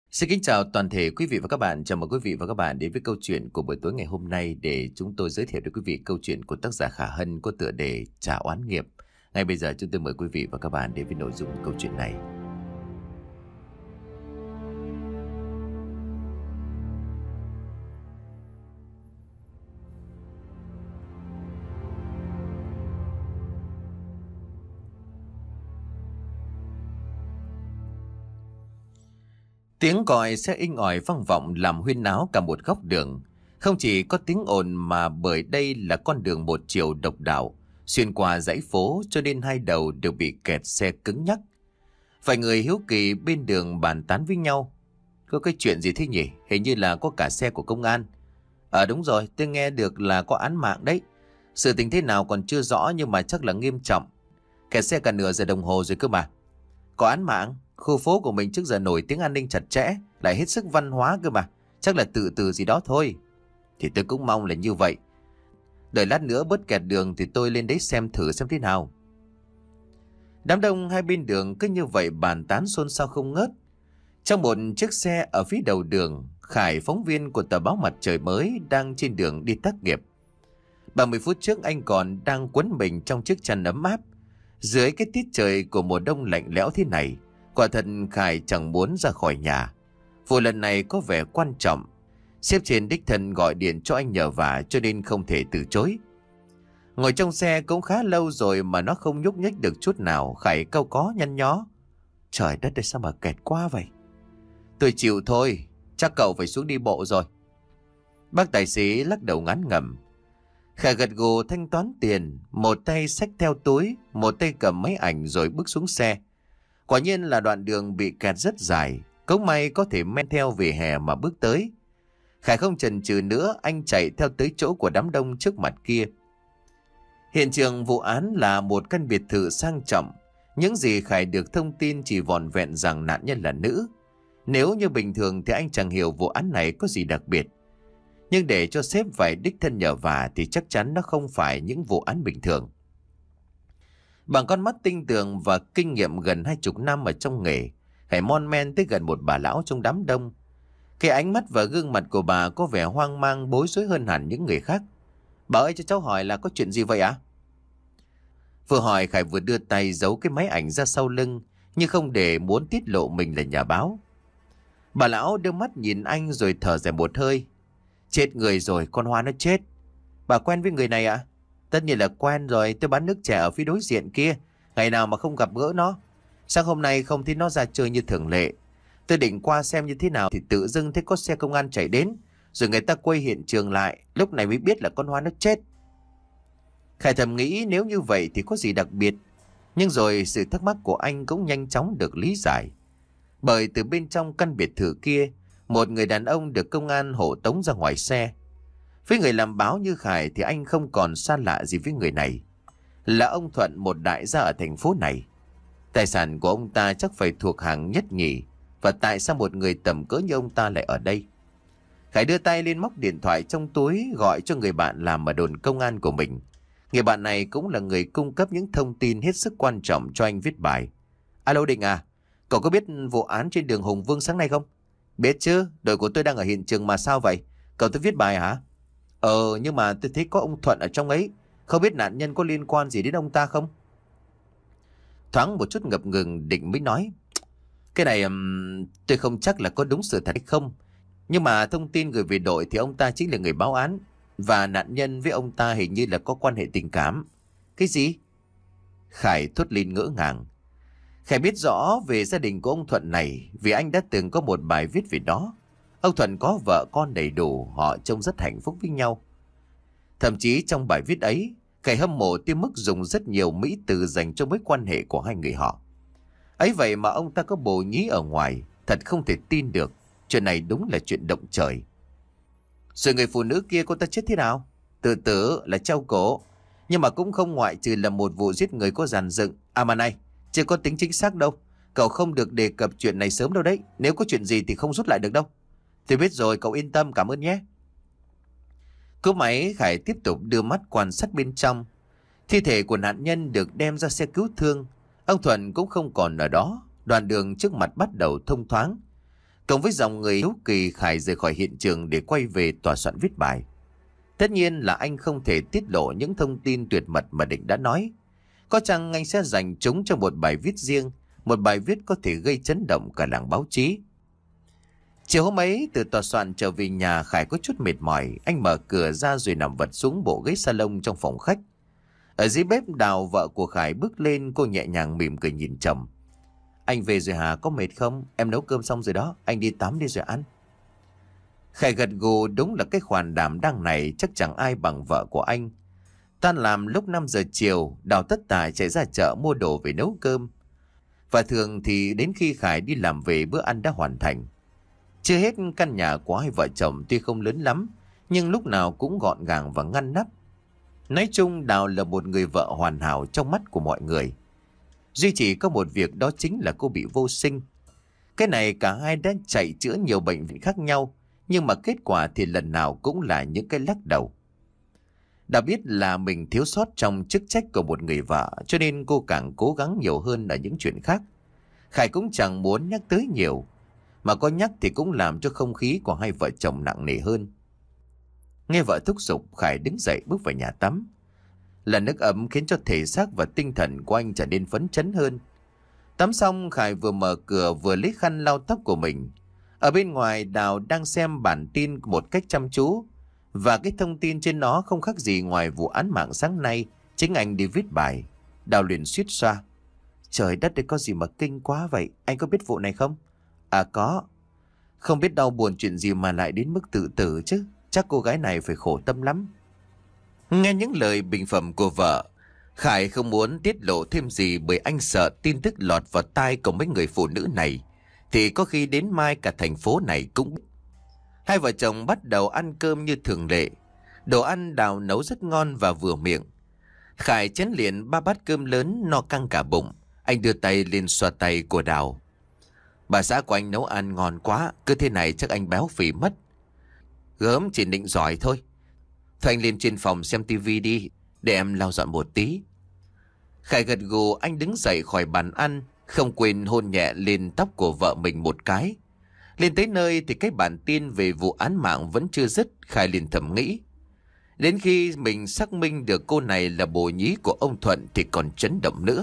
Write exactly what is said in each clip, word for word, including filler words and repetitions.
Xin kính chào toàn thể quý vị và các bạn. Chào mừng quý vị và các bạn đến với câu chuyện của buổi tối ngày hôm nay để chúng tôi giới thiệu đến quý vị câu chuyện của tác giả Khả Hân có tựa đề Trả oán nghiệp. Ngay bây giờ chúng tôi mời quý vị và các bạn đến với nội dung câu chuyện này. Tiếng còi xe inh ỏi vang vọng làm huyên náo cả một góc đường. Không chỉ có tiếng ồn mà bởi đây là con đường một chiều độc đạo, xuyên qua dãy phố cho nên hai đầu đều bị kẹt xe cứng nhắc. Vài người hiếu kỳ bên đường bàn tán với nhau. Có cái chuyện gì thế nhỉ? Hình như là có cả xe của công an. Ờ đúng rồi, tôi nghe được là có án mạng đấy. Sự tình thế nào còn chưa rõ nhưng mà chắc là nghiêm trọng. Kẹt xe cả nửa giờ đồng hồ rồi cơ mà. Có án mạng? Khu phố của mình trước giờ nổi tiếng an ninh chặt chẽ, lại hết sức văn hóa cơ mà. Chắc là tự từ gì đó thôi. Thì tôi cũng mong là như vậy. Đợi lát nữa bớt kẹt đường thì tôi lên đấy xem thử xem thế nào. Đám đông hai bên đường cứ như vậy bàn tán xôn xao không ngớt. Trong một chiếc xe ở phía đầu đường, Khải, phóng viên của tờ báo Mặt Trời Mới, đang trên đường đi tác nghiệp. ba mươi phút trước anh còn đang quấn mình trong chiếc chăn ấm áp. Dưới cái tiết trời của mùa đông lạnh lẽo thế này, quả thật Khải chẳng muốn ra khỏi nhà. Vụ lần này có vẻ quan trọng. Sếp trên đích thân gọi điện cho anh nhờ vả cho nên không thể từ chối. Ngồi trong xe cũng khá lâu rồi mà nó không nhúc nhích được chút nào. Khải cau có nhăn nhó. Trời đất ơi, sao mà kẹt quá vậy? Tôi chịu thôi, chắc cậu phải xuống đi bộ rồi. Bác tài xế lắc đầu ngán ngẩm. Khải gật gù thanh toán tiền, một tay xách theo túi, một tay cầm máy ảnh rồi bước xuống xe. Quả nhiên là đoạn đường bị kẹt rất dài, cũng may có thể men theo vỉa hè mà bước tới. Khải không chần chừ nữa, anh chạy theo tới chỗ của đám đông trước mặt kia. Hiện trường vụ án là một căn biệt thự sang trọng. Những gì Khải được thông tin chỉ vỏn vẹn rằng nạn nhân là nữ. Nếu như bình thường thì anh chẳng hiểu vụ án này có gì đặc biệt. Nhưng để cho sếp phải đích thân nhờ vả thì chắc chắn nó không phải những vụ án bình thường. Bằng con mắt tinh tường và kinh nghiệm gần hai chục năm ở trong nghề, Khải mon men tới gần một bà lão trong đám đông. Cái ánh mắt và gương mặt của bà có vẻ hoang mang bối rối hơn hẳn những người khác. Bà ơi, cho cháu hỏi là có chuyện gì vậy ạ? Vừa hỏi Khải vừa đưa tay giấu cái máy ảnh ra sau lưng, nhưng không để muốn tiết lộ mình là nhà báo. Bà lão đưa mắt nhìn anh rồi thở dài một hơi. Chết người rồi, con Hoa nó chết. Bà quen với người này ạ? À? Tất nhiên là quen rồi, tôi bán nước chè ở phía đối diện kia. Ngày nào mà không gặp gỡ nó. Sáng hôm nay không thấy nó ra chơi như thường lệ. Tôi định qua xem như thế nào thì tự dưng thấy có xe công an chạy đến. Rồi người ta quay hiện trường lại, lúc này mới biết là con Hoa nó chết. Khải thầm nghĩ nếu như vậy thì có gì đặc biệt. Nhưng rồi sự thắc mắc của anh cũng nhanh chóng được lý giải. Bởi từ bên trong căn biệt thự kia, một người đàn ông được công an hộ tống ra ngoài xe. Với người làm báo như Khải thì anh không còn xa lạ gì với người này. Là ông Thuận, một đại gia ở thành phố này. Tài sản của ông ta chắc phải thuộc hàng nhất nhì. Và tại sao một người tầm cỡ như ông ta lại ở đây? Khải đưa tay lên móc điện thoại trong túi gọi cho người bạn làm ở đồn công an của mình. Người bạn này cũng là người cung cấp những thông tin hết sức quan trọng cho anh viết bài. Alo Định à, cậu có biết vụ án trên đường Hùng Vương sáng nay không? Biết chứ, đội của tôi đang ở hiện trường mà sao vậy? Cậu tới viết bài hả? Ờ, nhưng mà tôi thấy có ông Thuận ở trong ấy. Không biết nạn nhân có liên quan gì đến ông ta không? Thoáng một chút ngập ngừng, Định mới nói. Cái này um, tôi không chắc là có đúng sự thật hay không. Nhưng mà thông tin gửi về đội thì ông ta chính là người báo án. Và nạn nhân với ông ta hình như là có quan hệ tình cảm. Cái gì? Khải thốt lên ngỡ ngàng. Khải biết rõ về gia đình của ông Thuận này vì anh đã từng có một bài viết về đó. Ông Thuận có vợ con đầy đủ, họ trông rất hạnh phúc với nhau. Thậm chí trong bài viết ấy, Khải hâm mộ tới mức dùng rất nhiều mỹ từ dành cho mối quan hệ của hai người họ. Ấy vậy mà ông ta có bồ nhí ở ngoài, thật không thể tin được. Chuyện này đúng là chuyện động trời. Rồi người phụ nữ kia cô ta chết thế nào? Tự tử là treo cổ. Nhưng mà cũng không ngoại trừ là một vụ giết người có dàn dựng. À mà này, chưa có tính chính xác đâu. Cậu không được đề cập chuyện này sớm đâu đấy. Nếu có chuyện gì thì không rút lại được đâu. Tôi biết rồi, cậu yên tâm, cảm ơn nhé. Cú máy, Khải tiếp tục đưa mắt quan sát bên trong. Thi thể của nạn nhân được đem ra xe cứu thương. Ông Thuận cũng không còn ở đó. Đoạn đường trước mặt bắt đầu thông thoáng. Cộng với dòng người hiếu kỳ, Khải rời khỏi hiện trường để quay về tòa soạn viết bài. Tất nhiên là anh không thể tiết lộ những thông tin tuyệt mật mà Định đã nói. Có chăng anh sẽ dành chúng cho một bài viết riêng, một bài viết có thể gây chấn động cả làng báo chí. Chiều hôm ấy, từ tòa soạn trở về nhà, Khải có chút mệt mỏi. Anh mở cửa ra rồi nằm vật xuống bộ ghế salon trong phòng khách. Ở dưới bếp, Đào, vợ của Khải, bước lên. Cô nhẹ nhàng mỉm cười nhìn chồng. Anh về rồi hả? Có mệt không? Em nấu cơm xong rồi đó. Anh đi tắm đi rồi ăn. Khải gật gù. Đúng là cái khoản đảm đang này chắc chẳng ai bằng vợ của anh. Tan làm lúc năm giờ chiều, Đào tất tả chạy ra chợ mua đồ về nấu cơm. Và thường thì đến khi Khải đi làm về, bữa ăn đã hoàn thành. Chưa hết, căn nhà của hai vợ chồng tuy không lớn lắm, nhưng lúc nào cũng gọn gàng và ngăn nắp. Nói chung, Đào là một người vợ hoàn hảo trong mắt của mọi người. Duy chỉ có một việc, đó chính là cô bị vô sinh. Cái này cả hai đã chạy chữa nhiều bệnh viện khác nhau, nhưng mà kết quả thì lần nào cũng là những cái lắc đầu. Đã biết là mình thiếu sót trong chức trách của một người vợ, cho nên cô càng cố gắng nhiều hơn ở những chuyện khác. Khải cũng chẳng muốn nhắc tới nhiều, mà có nhắc thì cũng làm cho không khí của hai vợ chồng nặng nề hơn. Nghe vợ thúc giục, Khải đứng dậy bước vào nhà tắm. Là nước ấm khiến cho thể xác và tinh thần của anh trở nên phấn chấn hơn. Tắm xong, Khải vừa mở cửa vừa lấy khăn lau tóc của mình. Ở bên ngoài, Đào đang xem bản tin một cách chăm chú, và cái thông tin trên nó không khác gì ngoài vụ án mạng sáng nay chính anh đi viết bài. Đào liền suýt xoa. Trời đất ơi, có gì mà kinh quá vậy? Anh có biết vụ này không? À có. Không biết đau buồn chuyện gì mà lại đến mức tự tử chứ. Chắc cô gái này phải khổ tâm lắm. Nghe những lời bình phẩm của vợ, Khải không muốn tiết lộ thêm gì, bởi anh sợ tin tức lọt vào tai của mấy người phụ nữ này thì có khi đến mai cả thành phố này cũng biết. Hai vợ chồng bắt đầu ăn cơm như thường lệ. Đồ ăn Đào nấu rất ngon và vừa miệng. Khải chén liền ba bát cơm lớn no căng cả bụng. Anh đưa tay lên xoa tay của Đào. Bà xã của anh nấu ăn ngon quá, cứ thế này chắc anh béo phì mất. Gớm, chỉ định giỏi thôi. Thôi anh lên trên phòng xem tivi đi, để em lau dọn một tí. Khải gật gù, anh đứng dậy khỏi bàn ăn, không quên hôn nhẹ lên tóc của vợ mình một cái. Lên tới nơi thì cái bản tin về vụ án mạng vẫn chưa dứt. Khải liền thầm nghĩ, đến khi mình xác minh được cô này là bồ nhí của ông Thuận thì còn chấn động nữa.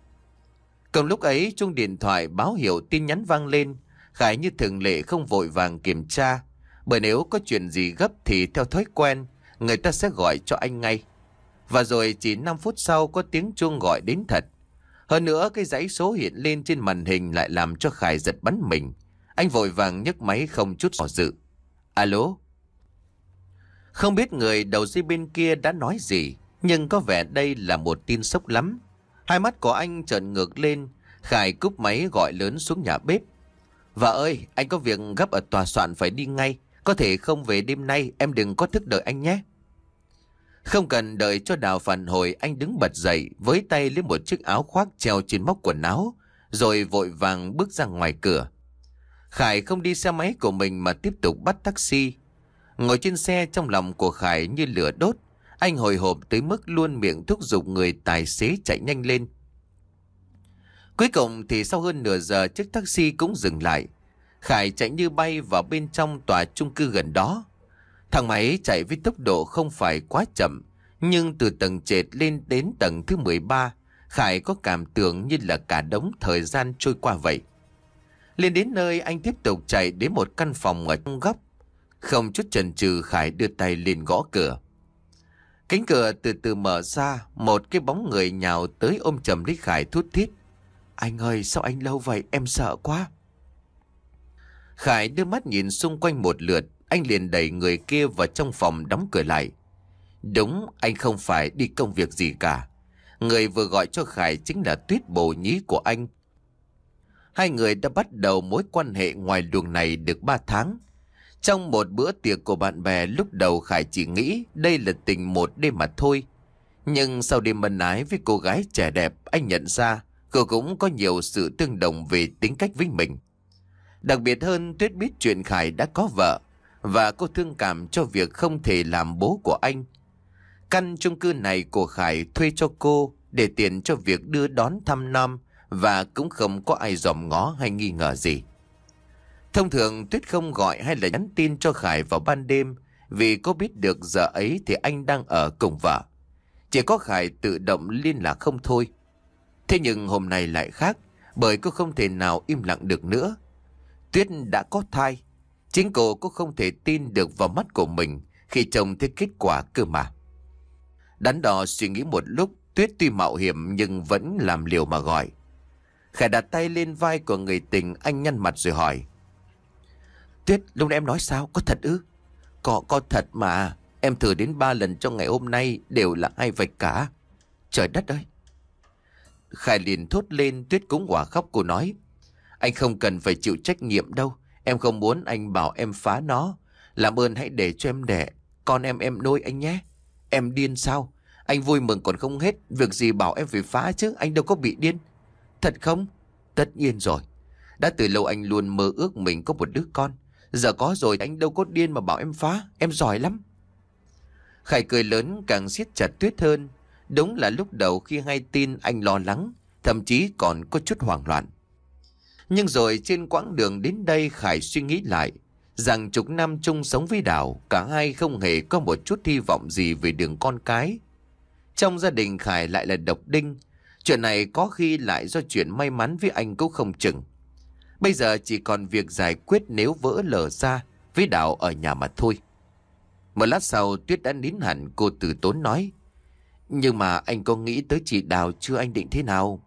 Cùng lúc ấy, chuông điện thoại báo hiệu tin nhắn vang lên. Khải như thường lệ không vội vàng kiểm tra, bởi nếu có chuyện gì gấp thì theo thói quen người ta sẽ gọi cho anh ngay. Và rồi chỉ năm phút sau có tiếng chuông gọi đến thật. Hơn nữa, cái dãy số hiện lên trên màn hình lại làm cho Khải giật bắn mình. Anh vội vàng nhấc máy không chút do dự. Alo? Không biết người đầu dây bên kia đã nói gì, nhưng có vẻ đây là một tin sốc lắm. Hai mắt của anh trợn ngược lên. Khải cúp máy gọi lớn xuống nhà bếp. Vợ ơi, anh có việc gấp ở tòa soạn phải đi ngay. Có thể không về đêm nay, em đừng có thức đợi anh nhé. Không cần đợi cho Đào phản hồi, anh đứng bật dậy, với tay lấy một chiếc áo khoác treo trên móc quần áo, rồi vội vàng bước ra ngoài cửa. Khải không đi xe máy của mình mà tiếp tục bắt taxi. Ngồi trên xe, trong lòng của Khải như lửa đốt. Anh hồi hộp tới mức luôn miệng thúc giục người tài xế chạy nhanh lên. Cuối cùng thì sau hơn nửa giờ, chiếc taxi cũng dừng lại. Khải chạy như bay vào bên trong tòa chung cư gần đó. Thang máy chạy với tốc độ không phải quá chậm, nhưng từ tầng trệt lên đến tầng thứ mười ba, Khải có cảm tưởng như là cả đống thời gian trôi qua vậy. Lên đến nơi, anh tiếp tục chạy đến một căn phòng ở trong góc. Không chút chần chừ, Khải đưa tay lên gõ cửa. Cánh cửa từ từ mở ra, một cái bóng người nhào tới ôm chầm lấy Khải thút thít. Anh ơi, sao anh lâu vậy? Em sợ quá. Khải đưa mắt nhìn xung quanh một lượt, anh liền đẩy người kia vào trong phòng, đóng cửa lại. Đúng, anh không phải đi công việc gì cả. Người vừa gọi cho Khải chính là Tuyết, bồ nhí của anh. Hai người đã bắt đầu mối quan hệ ngoài luồng này được ba tháng. Trong một bữa tiệc của bạn bè, lúc đầu Khải chỉ nghĩ đây là tình một đêm mà thôi. Nhưng sau đêm ân ái với cô gái trẻ đẹp, anh nhận ra cô cũng có nhiều sự tương đồng về tính cách với mình. Đặc biệt hơn, Tuyết biết chuyện Khải đã có vợ, và cô thương cảm cho việc không thể làm bố của anh. Căn chung cư này của Khải thuê cho cô để tiền cho việc đưa đón thăm nom, và cũng không có ai dòm ngó hay nghi ngờ gì. Thông thường Tuyết không gọi hay là nhắn tin cho Khải vào ban đêm, vì cô biết được giờ ấy thì anh đang ở cùng vợ. Chỉ có Khải tự động liên lạc không thôi. Thế nhưng hôm nay lại khác, bởi cô không thể nào im lặng được nữa. Tuyết đã có thai. Chính cô cũng không thể tin được vào mắt của mình khi trông thấy kết quả cơ mà. Đắn đo suy nghĩ một lúc, Tuyết tuy mạo hiểm nhưng vẫn làm liều mà gọi. Khải đặt tay lên vai của người tình, anh nhăn mặt rồi hỏi. Tuyết, lúc nãy em nói sao? Có thật ư? Có, có thật mà. Em thử đến ba lần trong ngày hôm nay đều là hai vạch cả. Trời đất ơi! Khải liền thốt lên. Tuyết cũng quả khóc. Cô nói, anh không cần phải chịu trách nhiệm đâu. Em không muốn anh bảo em phá nó. Làm ơn hãy để cho em đẻ. Con em em nuôi anh nhé. Em điên sao? Anh vui mừng còn không hết. Việc gì bảo em phải phá chứ? Anh đâu có bị điên. Thật không? Tất nhiên rồi. Đã từ lâu anh luôn mơ ước mình có một đứa con. Giờ có rồi anh đâu có điên mà bảo em phá. Em giỏi lắm. Khải cười lớn càng siết chặt Tuyết hơn. Đúng là lúc đầu khi hay tin anh lo lắng, thậm chí còn có chút hoảng loạn. Nhưng rồi trên quãng đường đến đây, Khải suy nghĩ lại rằng chục năm chung sống với Đào, cả hai không hề có một chút hy vọng gì về đường con cái. Trong gia đình Khải lại là độc đinh. Chuyện này có khi lại do chuyện may mắn với anh cũng không chừng. Bây giờ chỉ còn việc giải quyết nếu vỡ lở ra với Đào ở nhà mà thôi. Một lát sau Tuyết đã nín hẳn. Cô từ tốn nói, nhưng mà anh có nghĩ tới chị Đào chưa? Anh định thế nào?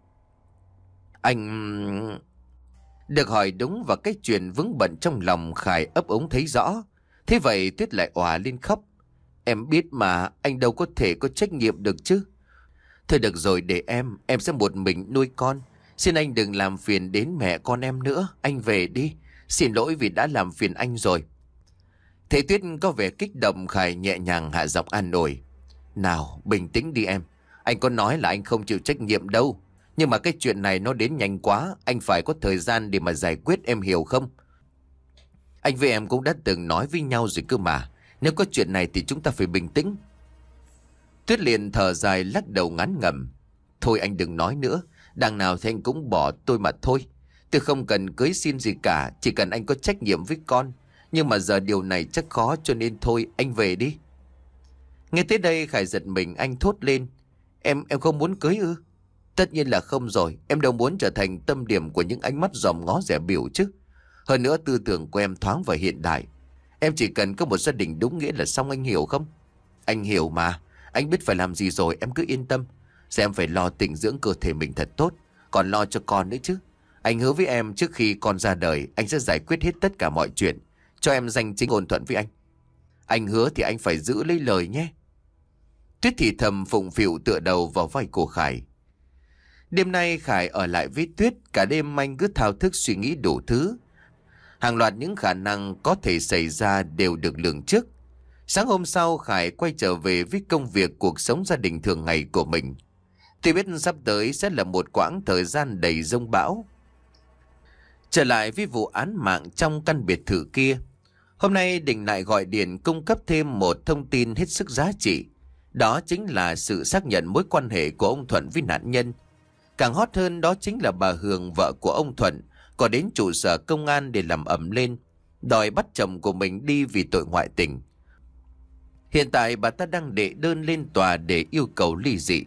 Anh... Được hỏi đúng và cái chuyện vướng bận trong lòng Khải ấp úng thấy rõ. Thế vậy Tuyết lại òa lên khóc. Em biết mà, anh đâu có thể có trách nhiệm được chứ. Thôi được rồi, để em, em sẽ một mình nuôi con. Xin anh đừng làm phiền đến mẹ con em nữa. Anh về đi. Xin lỗi vì đã làm phiền anh rồi. Thấy Tuyết có vẻ kích động, Khải nhẹ nhàng hạ giọng an ủi. Nào, bình tĩnh đi em. Anh có nói là anh không chịu trách nhiệm đâu. Nhưng mà cái chuyện này nó đến nhanh quá. Anh phải có thời gian để mà giải quyết, em hiểu không? Anh với em cũng đã từng nói với nhau rồi cơ mà. Nếu có chuyện này thì chúng ta phải bình tĩnh. Tuyết liền thở dài lắc đầu ngán ngẩm. Thôi anh đừng nói nữa. Đằng nào thì anh cũng bỏ tôi mà thôi. Tôi không cần cưới xin gì cả. Chỉ cần anh có trách nhiệm với con. Nhưng mà giờ điều này chắc khó, cho nên thôi anh về đi. Nghe tới đây Khải giật mình, anh thốt lên. Em em không muốn cưới ư? Tất nhiên là không rồi. Em đâu muốn trở thành tâm điểm của những ánh mắt dòm ngó rẻ biểu chứ. Hơn nữa tư tưởng của em thoáng và hiện đại. Em chỉ cần có một gia đình đúng nghĩa là xong, anh hiểu không? Anh hiểu mà. Anh biết phải làm gì rồi, em cứ yên tâm. Giờ em phải lo tịnh dưỡng cơ thể mình thật tốt. Còn lo cho con nữa chứ. Anh hứa với em trước khi con ra đời, anh sẽ giải quyết hết tất cả mọi chuyện, cho em danh chính ổn thuận với anh. Anh hứa thì anh phải giữ lấy lời nhé. Tuyết thì thầm phụng phịu tựa đầu vào vai của Khải. Đêm nay Khải ở lại với Tuyết. Cả đêm anh cứ thao thức suy nghĩ đủ thứ. Hàng loạt những khả năng có thể xảy ra đều được lường trước. Sáng hôm sau Khải quay trở về với công việc cuộc sống gia đình thường ngày của mình. Tuy biết sắp tới sẽ là một quãng thời gian đầy giông bão. Trở lại với vụ án mạng trong căn biệt thự kia, hôm nay Đình lại gọi điện cung cấp thêm một thông tin hết sức giá trị. Đó chính là sự xác nhận mối quan hệ của ông Thuận với nạn nhân. Càng hot hơn đó chính là bà Hường, vợ của ông Thuận, có đến trụ sở công an để làm ầm lên, đòi bắt chồng của mình đi vì tội ngoại tình. Hiện tại bà ta đang đệ đơn lên tòa để yêu cầu ly dị.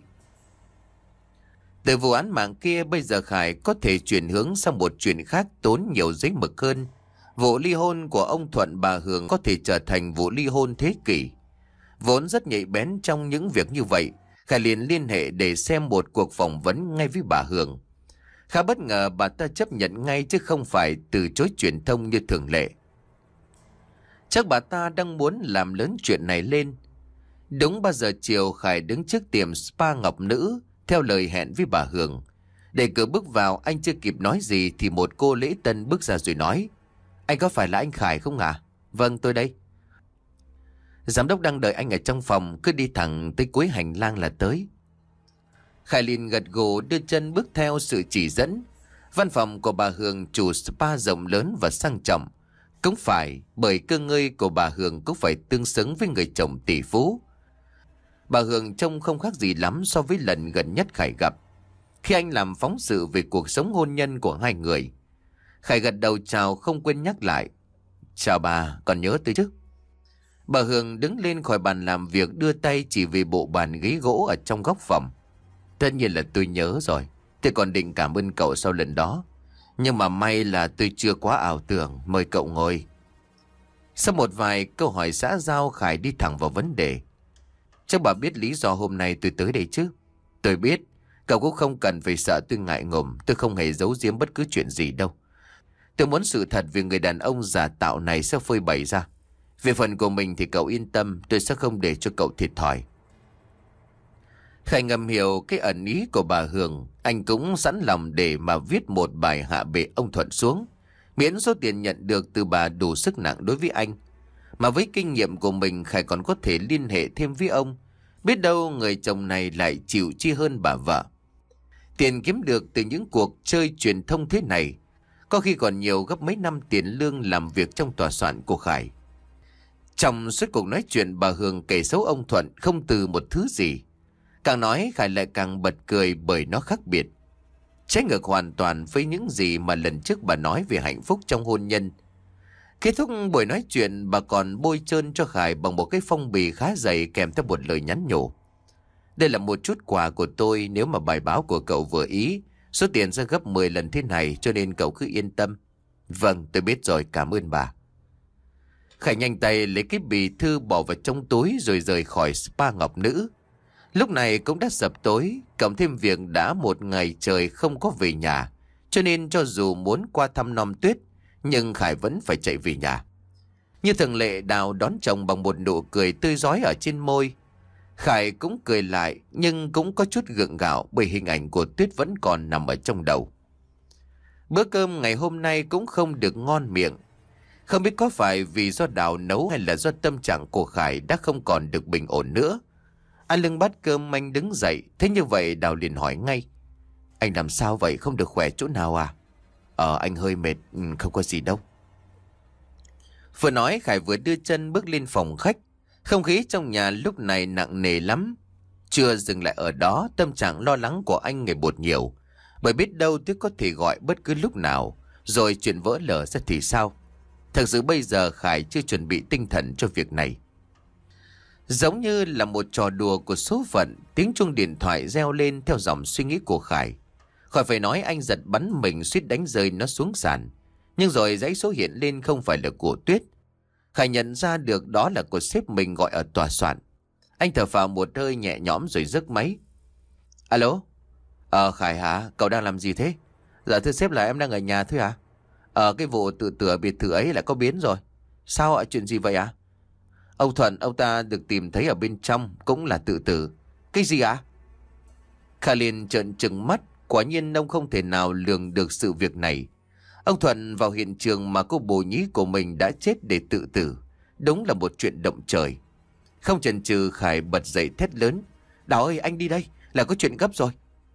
Từ vụ án mạng kia bây giờ Khải có thể chuyển hướng sang một chuyện khác tốn nhiều giấy mực hơn. Vụ ly hôn của ông Thuận bà Hường có thể trở thành vụ ly hôn thế kỷ. Vốn rất nhạy bén trong những việc như vậy, Khải liền liên hệ để xem một cuộc phỏng vấn ngay với bà Hường. Khá bất ngờ bà ta chấp nhận ngay chứ không phải từ chối truyền thông như thường lệ. Chắc bà ta đang muốn làm lớn chuyện này lên. Đúng ba giờ chiều Khải đứng trước tiệm spa Ngọc Nữ theo lời hẹn với bà Hường. Để cửa bước vào, anh chưa kịp nói gì thì một cô lễ tân bước ra rồi nói: Anh có phải là anh Khải không ạ? À? Vâng, tôi đây. Giám đốc đang đợi anh ở trong phòng, cứ đi thẳng tới cuối hành lang là tới. Khải liền gật gù đưa chân bước theo sự chỉ dẫn. Văn phòng của bà Hường, chủ spa rộng lớn và sang trọng. Cũng phải, bởi cơ ngơi của bà Hường cũng phải tương xứng với người chồng tỷ phú. Bà Hường trông không khác gì lắm so với lần gần nhất Khải gặp, khi anh làm phóng sự về cuộc sống hôn nhân của hai người. Khải gật đầu chào không quên nhắc lại. Chào bà, còn nhớ tôi chứ? Bà Hương đứng lên khỏi bàn làm việc, đưa tay chỉ về bộ bàn ghế gỗ ở trong góc phòng. Tất nhiên là tôi nhớ rồi. Tôi còn định cảm ơn cậu sau lần đó. Nhưng mà may là tôi chưa quá ảo tưởng. Mời cậu ngồi. Sau một vài câu hỏi xã giao, Khải đi thẳng vào vấn đề. Chắc bà biết lý do hôm nay tôi tới đây chứ? Tôi biết. Cậu cũng không cần phải sợ tôi ngại ngùng. Tôi không hề giấu giếm bất cứ chuyện gì đâu. Tôi muốn sự thật về người đàn ông giả tạo này sẽ phơi bày ra. Về phần của mình thì cậu yên tâm, tôi sẽ không để cho cậu thiệt thòi. Khải ngầm hiểu cái ẩn ý của bà Hương. Anh cũng sẵn lòng để mà viết một bài hạ bệ ông Thuận xuống. Miễn số tiền nhận được từ bà đủ sức nặng đối với anh. Mà với kinh nghiệm của mình, Khải còn có thể liên hệ thêm với ông. Biết đâu người chồng này lại chịu chi hơn bà vợ. Tiền kiếm được từ những cuộc chơi truyền thông thế này có khi còn nhiều gấp mấy năm tiền lương làm việc trong tòa soạn của Khải. Trong suốt cuộc nói chuyện, bà Hương kể xấu ông Thuận không từ một thứ gì. Càng nói Khải lại càng bật cười bởi nó khác biệt. Trái ngược hoàn toàn với những gì mà lần trước bà nói về hạnh phúc trong hôn nhân. Kết thúc buổi nói chuyện, bà còn bôi trơn cho Khải bằng một cái phong bì khá dày kèm theo một lời nhắn nhủ. Đây là một chút quà của tôi, nếu mà bài báo của cậu vừa ý, số tiền sẽ gấp mười lần thế này, cho nên cậu cứ yên tâm. Vâng, tôi biết rồi, cảm ơn bà. Khải nhanh tay lấy cái bì thư bỏ vào trong túi rồi rời khỏi spa Ngọc Nữ. Lúc này cũng đã sập tối, cộng thêm việc đã một ngày trời không có về nhà, cho nên cho dù muốn qua thăm Nom Tuyết, nhưng Khải vẫn phải chạy về nhà. Như thường lệ, Đào đón chồng bằng một nụ cười tươi rói ở trên môi. Khải cũng cười lại, nhưng cũng có chút gượng gạo bởi hình ảnh của Tuyết vẫn còn nằm ở trong đầu. Bữa cơm ngày hôm nay cũng không được ngon miệng. Không biết có phải vì do Đào nấu hay là do tâm trạng của Khải đã không còn được bình ổn nữa. Ăn lưng bát cơm, anh đứng dậy. Thế như vậy Đào liền hỏi ngay. Anh làm sao vậy, không được khỏe chỗ nào à? Ờ, anh hơi mệt, không có gì đâu. Vừa nói Khải vừa đưa chân bước lên phòng khách. Không khí trong nhà lúc này nặng nề lắm. Chưa dừng lại ở đó, tâm trạng lo lắng của anh ngày một nhiều. Bởi biết đâu Tuyết có thể gọi bất cứ lúc nào, rồi chuyện vỡ lở ra thì sao? Thật sự bây giờ Khải chưa chuẩn bị tinh thần cho việc này. Giống như là một trò đùa của số phận, tiếng chuông điện thoại reo lên theo dòng suy nghĩ của Khải. Khỏi phải nói, anh giật bắn mình suýt đánh rơi nó xuống sàn. Nhưng rồi dãy số hiện lên không phải là của Tuyết. Khải nhận ra được đó là của sếp mình gọi ở tòa soạn. Anh thở phào một hơi nhẹ nhõm rồi rước máy. Alo? Ờ Khải hả? Cậu đang làm gì thế? Dạ thưa sếp, là em đang ở nhà thôi à? Ờ cái vụ tự tử biệt thự ấy lại có biến rồi. Sao ạ? Chuyện gì vậy ạ? À? Ông Thuận, ông ta được tìm thấy ở bên trong, cũng là tự tử. Cái gì ạ? À? Khải liền trợn trừng mắt. Quả nhiên ông không thể nào lường được sự việc này. Ông Thuận vào hiện trường mà cô bồ nhí của mình đã chết để tự tử. Đúng là một chuyện động trời. Không chần chừ, Khải bật dậy thét lớn. Đào ơi, anh đi đây, là có chuyện gấp rồi.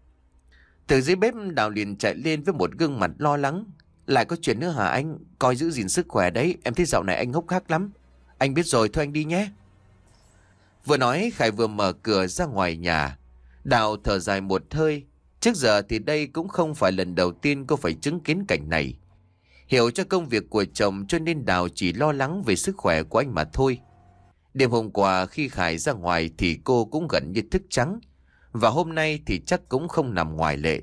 Từ dưới bếp, Đào liền chạy lên với một gương mặt lo lắng. Lại có chuyện nữa hả anh? Coi giữ gìn sức khỏe đấy, em thấy dạo này anh hốc hác lắm. Anh biết rồi, thôi anh đi nhé. Vừa nói Khải vừa mở cửa ra ngoài nhà. Đào thở dài một hơi. Trước giờ thì đây cũng không phải lần đầu tiên cô phải chứng kiến cảnh này. Hiểu cho công việc của chồng cho nên Đào chỉ lo lắng về sức khỏe của anh mà thôi. Đêm hôm qua khi Khải ra ngoài thì cô cũng gần như thức trắng. Và hôm nay thì chắc cũng không nằm ngoài lệ.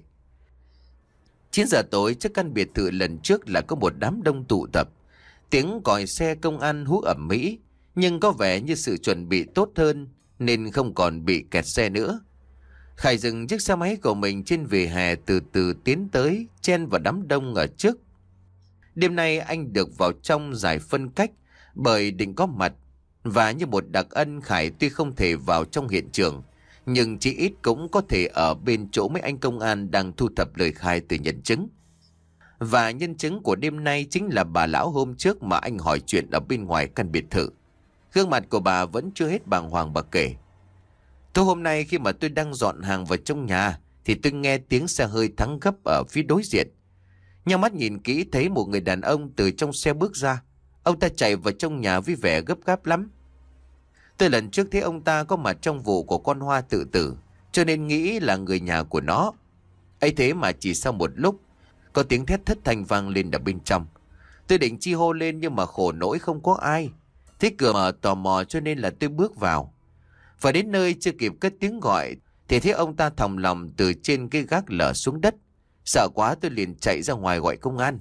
chín giờ tối trước căn biệt thự lần trước là có một đám đông tụ tập. Tiếng còi xe công an hú ầm ĩ, nhưng có vẻ như sự chuẩn bị tốt hơn nên không còn bị kẹt xe nữa. Khải dừng chiếc xe máy của mình trên vỉa hè, từ từ tiến tới, chen vào đám đông ở trước. Đêm nay anh được vào trong giải phân cách bởi định có mặt. Và như một đặc ân, Khải tuy không thể vào trong hiện trường, nhưng chỉ ít cũng có thể ở bên chỗ mấy anh công an đang thu thập lời khai từ nhân chứng. Và nhân chứng của đêm nay chính là bà lão hôm trước mà anh hỏi chuyện ở bên ngoài căn biệt thự. Gương mặt của bà vẫn chưa hết bàng hoàng, bà kể. Tối hôm nay khi mà tôi đang dọn hàng vào trong nhà thì tôi nghe tiếng xe hơi thắng gấp ở phía đối diện. Nhắm mắt nhìn kỹ thấy một người đàn ông từ trong xe bước ra. Ông ta chạy vào trong nhà với vẻ gấp gáp lắm. Tôi lần trước thấy ông ta có mặt trong vụ của con Hoa tự tử, cho nên nghĩ là người nhà của nó. Ấy thế mà chỉ sau một lúc, Có tiếng thét thất thanh vang lên ở bên trong. Tôi định chi hô lên nhưng mà khổ nỗi không có ai. Thế cửa mở tò mò cho nên là tôi bước vào. Và đến nơi chưa kịp cất tiếng gọi thì thấy ông ta thòng lòng từ trên cái gác lở xuống đất. Sợ quá tôi liền chạy ra ngoài gọi công an.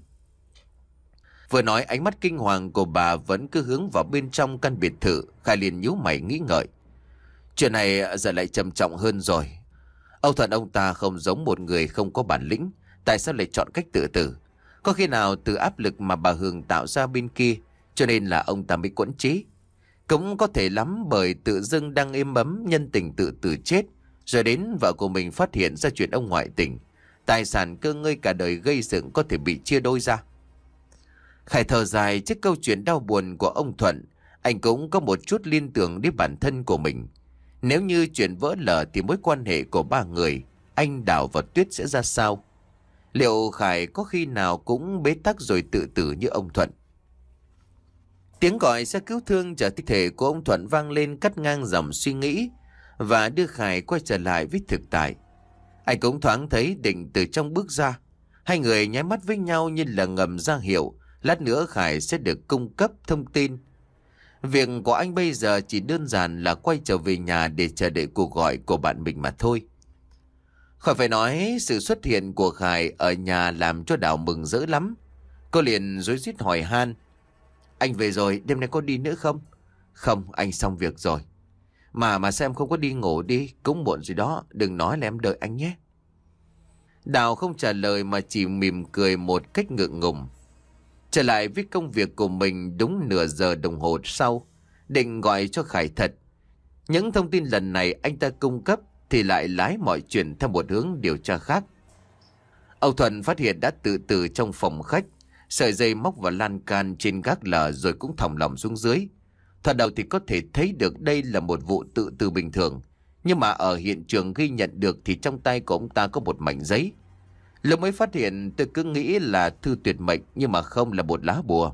Vừa nói ánh mắt kinh hoàng của bà vẫn cứ hướng vào bên trong căn biệt thự. Khai liền nhíu mày nghĩ ngợi. Chuyện này giờ lại trầm trọng hơn rồi. Ông Thuận ông ta không giống một người không có bản lĩnh. Tại sao lại chọn cách tự tử? Có khi nào từ áp lực mà bà Hường tạo ra bên kia cho nên là ông ta mới quẫn trí? Cũng có thể lắm bởi tự dưng đang êm ấm nhân tình tự tử chết. Rồi đến vợ của mình phát hiện ra chuyện ông ngoại tình. Tài sản cơ ngơi cả đời gây dựng có thể bị chia đôi ra. Khải thở dài trước câu chuyện đau buồn của ông Thuận. Anh cũng có một chút liên tưởng đến bản thân của mình. Nếu như chuyện vỡ lở thì mối quan hệ của ba người, anh, Đào và Tuyết sẽ ra sao? Liệu Khải có khi nào cũng bế tắc rồi tự tử như ông Thuận? Tiếng gọi xe cứu thương chở thi thể của ông Thuận vang lên cắt ngang dòng suy nghĩ và đưa Khải quay trở lại với thực tại. Anh cũng thoáng thấy Định từ trong bước ra. Hai người nháy mắt với nhau như là ngầm ra hiệu lát nữa Khải sẽ được cung cấp thông tin. Việc của anh bây giờ chỉ đơn giản là quay trở về nhà để chờ đợi cuộc gọi của bạn mình mà thôi. Khỏi phải nói, sự xuất hiện của Khải ở nhà làm cho Đào mừng rỡ lắm. Cô liền rối rít hỏi han. Anh về rồi, đêm nay có đi nữa không? Không, anh xong việc rồi. Mà mà xem không có đi ngủ đi, cũng muộn rồi đó, đừng nói là em đợi anh nhé. Đào không trả lời mà chỉ mỉm cười một cách ngượng ngùng. Trở lại với công việc của mình đúng nửa giờ đồng hồ sau, Định gọi cho Khải thật. Những thông tin lần này anh ta cung cấp thì lại lái mọi chuyện theo một hướng điều tra khác. Ông Thuận phát hiện đã tự tử trong phòng khách, sợi dây móc vào lan can trên gác lở rồi cũng thòng lọng xuống dưới. Thoạt đầu thì có thể thấy được đây là một vụ tự tử bình thường, nhưng mà ở hiện trường ghi nhận được thì trong tay của ông ta có một mảnh giấy. Lúc mới phát hiện tôi cứ nghĩ là thư tuyệt mệnh nhưng mà không, là một lá bùa.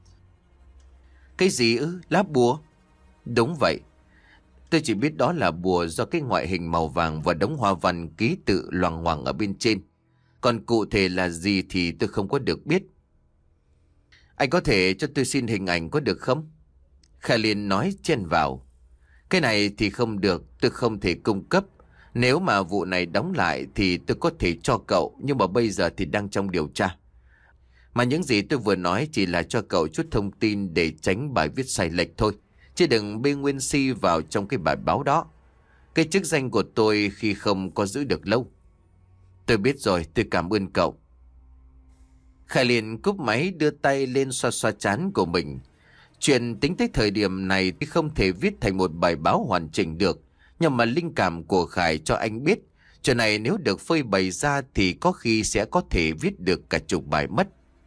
Cái gì ư? Lá bùa? Đúng vậy. Tôi chỉ biết đó là bùa do cái ngoại hình màu vàng và đống hoa văn ký tự loằng ngoằng ở bên trên. Còn cụ thể là gì thì tôi không có được biết. Anh có thể cho tôi xin hình ảnh có được không? Khải liền nói chen vào. Cái này thì không được, tôi không thể cung cấp. Nếu mà vụ này đóng lại thì tôi có thể cho cậu, nhưng mà bây giờ thì đang trong điều tra. Mà những gì tôi vừa nói chỉ là cho cậu chút thông tin để tránh bài viết sai lệch thôi. Chứ đừng bê nguyên si vào trong cái bài báo đó. Cái chức danh của tôi khi không có giữ được lâu. Tôi biết rồi, tôi cảm ơn cậu. Khải liền cúp máy đưa tay lên xoa xoa trán của mình. Chuyện tính tới thời điểm này thì không thể viết thành một bài báo hoàn chỉnh được. Nhưng mà linh cảm của Khải cho anh biết, chuyện này nếu được phơi bày ra thì có khi sẽ có thể viết được cả chục bài mất.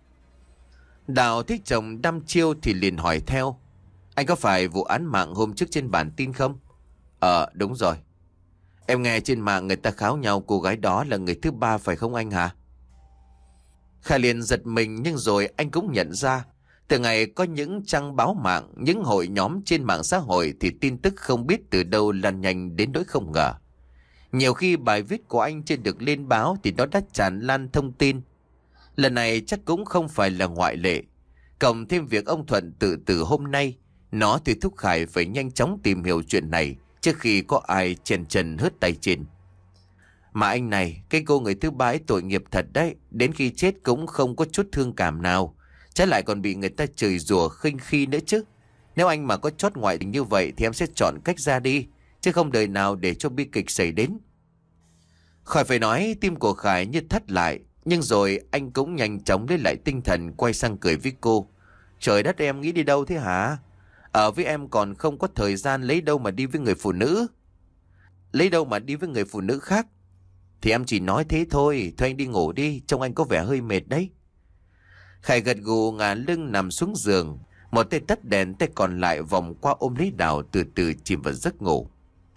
Đào thấy chồng đăm chiêu thì liền hỏi theo. Anh có phải vụ án mạng hôm trước trên bản tin không? Ờ, đúng rồi. Em nghe trên mạng người ta kháo nhau cô gái đó là người thứ ba phải không anh hả? Khải liền giật mình nhưng rồi anh cũng nhận ra. Từ ngày có những trang báo mạng, những hội nhóm trên mạng xã hội thì tin tức không biết từ đâu lan nhanh đến nỗi không ngờ. Nhiều khi bài viết của anh chưa được lên báo thì nó đã tràn lan thông tin. Lần này chắc cũng không phải là ngoại lệ. Cộng thêm việc ông Thuận tự tử hôm nay, nó thì thúc Khải phải nhanh chóng tìm hiểu chuyện này trước khi có ai chèn chân hớt tay trên. Mà anh này, cái cô người thứ ba ấy tội nghiệp thật đấy, đến khi chết cũng không có chút thương cảm nào. Trái lại còn bị người ta chửi rủa khinh khi nữa chứ. Nếu anh mà có chót ngoại tình như vậy thì em sẽ chọn cách ra đi, chứ không đời nào để cho bi kịch xảy đến. Khỏi phải nói, tim của Khải như thắt lại. Nhưng rồi anh cũng nhanh chóng lấy lại tinh thần, quay sang cười với cô. Trời đất, em nghĩ đi đâu thế hả? Ở với em còn không có thời gian, lấy đâu mà đi với người phụ nữ. Lấy đâu mà đi với người phụ nữ khác? Thì em chỉ nói thế thôi. Thôi anh đi ngủ đi, trông anh có vẻ hơi mệt đấy. Khải gật gù ngả lưng nằm xuống giường. Một tay tắt đèn, tay còn lại vòng qua ôm lấy Đào, từ từ chìm vào giấc ngủ.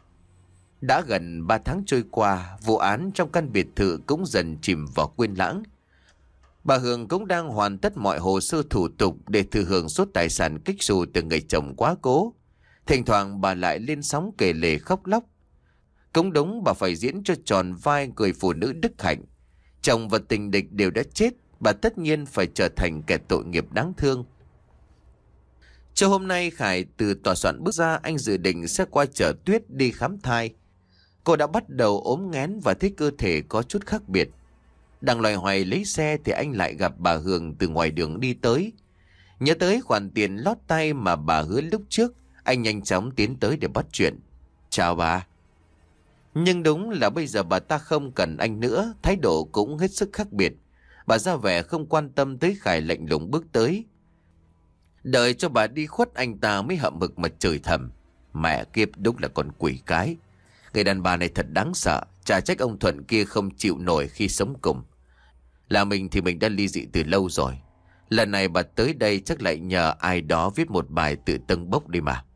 Đã gần ba tháng trôi qua, vụ án trong căn biệt thự cũng dần chìm vào quên lãng. Bà Hường cũng đang hoàn tất mọi hồ sơ thủ tục để thừa hưởng số tài sản kích xù từ người chồng quá cố. Thỉnh thoảng bà lại lên sóng kể lể khóc lóc. Cũng đúng, bà phải diễn cho tròn vai người phụ nữ đức hạnh. Chồng và tình địch đều đã chết, bà tất nhiên phải trở thành kẻ tội nghiệp đáng thương. Chiều hôm nay Khải từ tòa soạn bước ra, anh dự định sẽ qua chợ Tuyết đi khám thai. Cô đã bắt đầu ốm nghén và thấy cơ thể có chút khác biệt. Đang loay hoay lấy xe thì anh lại gặp bà Hường từ ngoài đường đi tới. Nhớ tới khoản tiền lót tay mà bà hứa lúc trước, anh nhanh chóng tiến tới để bắt chuyện. Chào bà. Nhưng đúng là bây giờ bà ta không cần anh nữa, thái độ cũng hết sức khác biệt. Bà ra vẻ không quan tâm tới Khải, lạnh lùng bước tới. Đợi cho bà đi khuất, anh ta mới hậm hực mà chửi thầm. Mẹ kiếp, đúng là con quỷ cái. Người đàn bà này thật đáng sợ. Chả trách ông Thuận kia không chịu nổi khi sống cùng. Là mình thì mình đã ly dị từ lâu rồi. Lần này bà tới đây chắc lại nhờ ai đó viết một bài tự tâng bốc đi mà.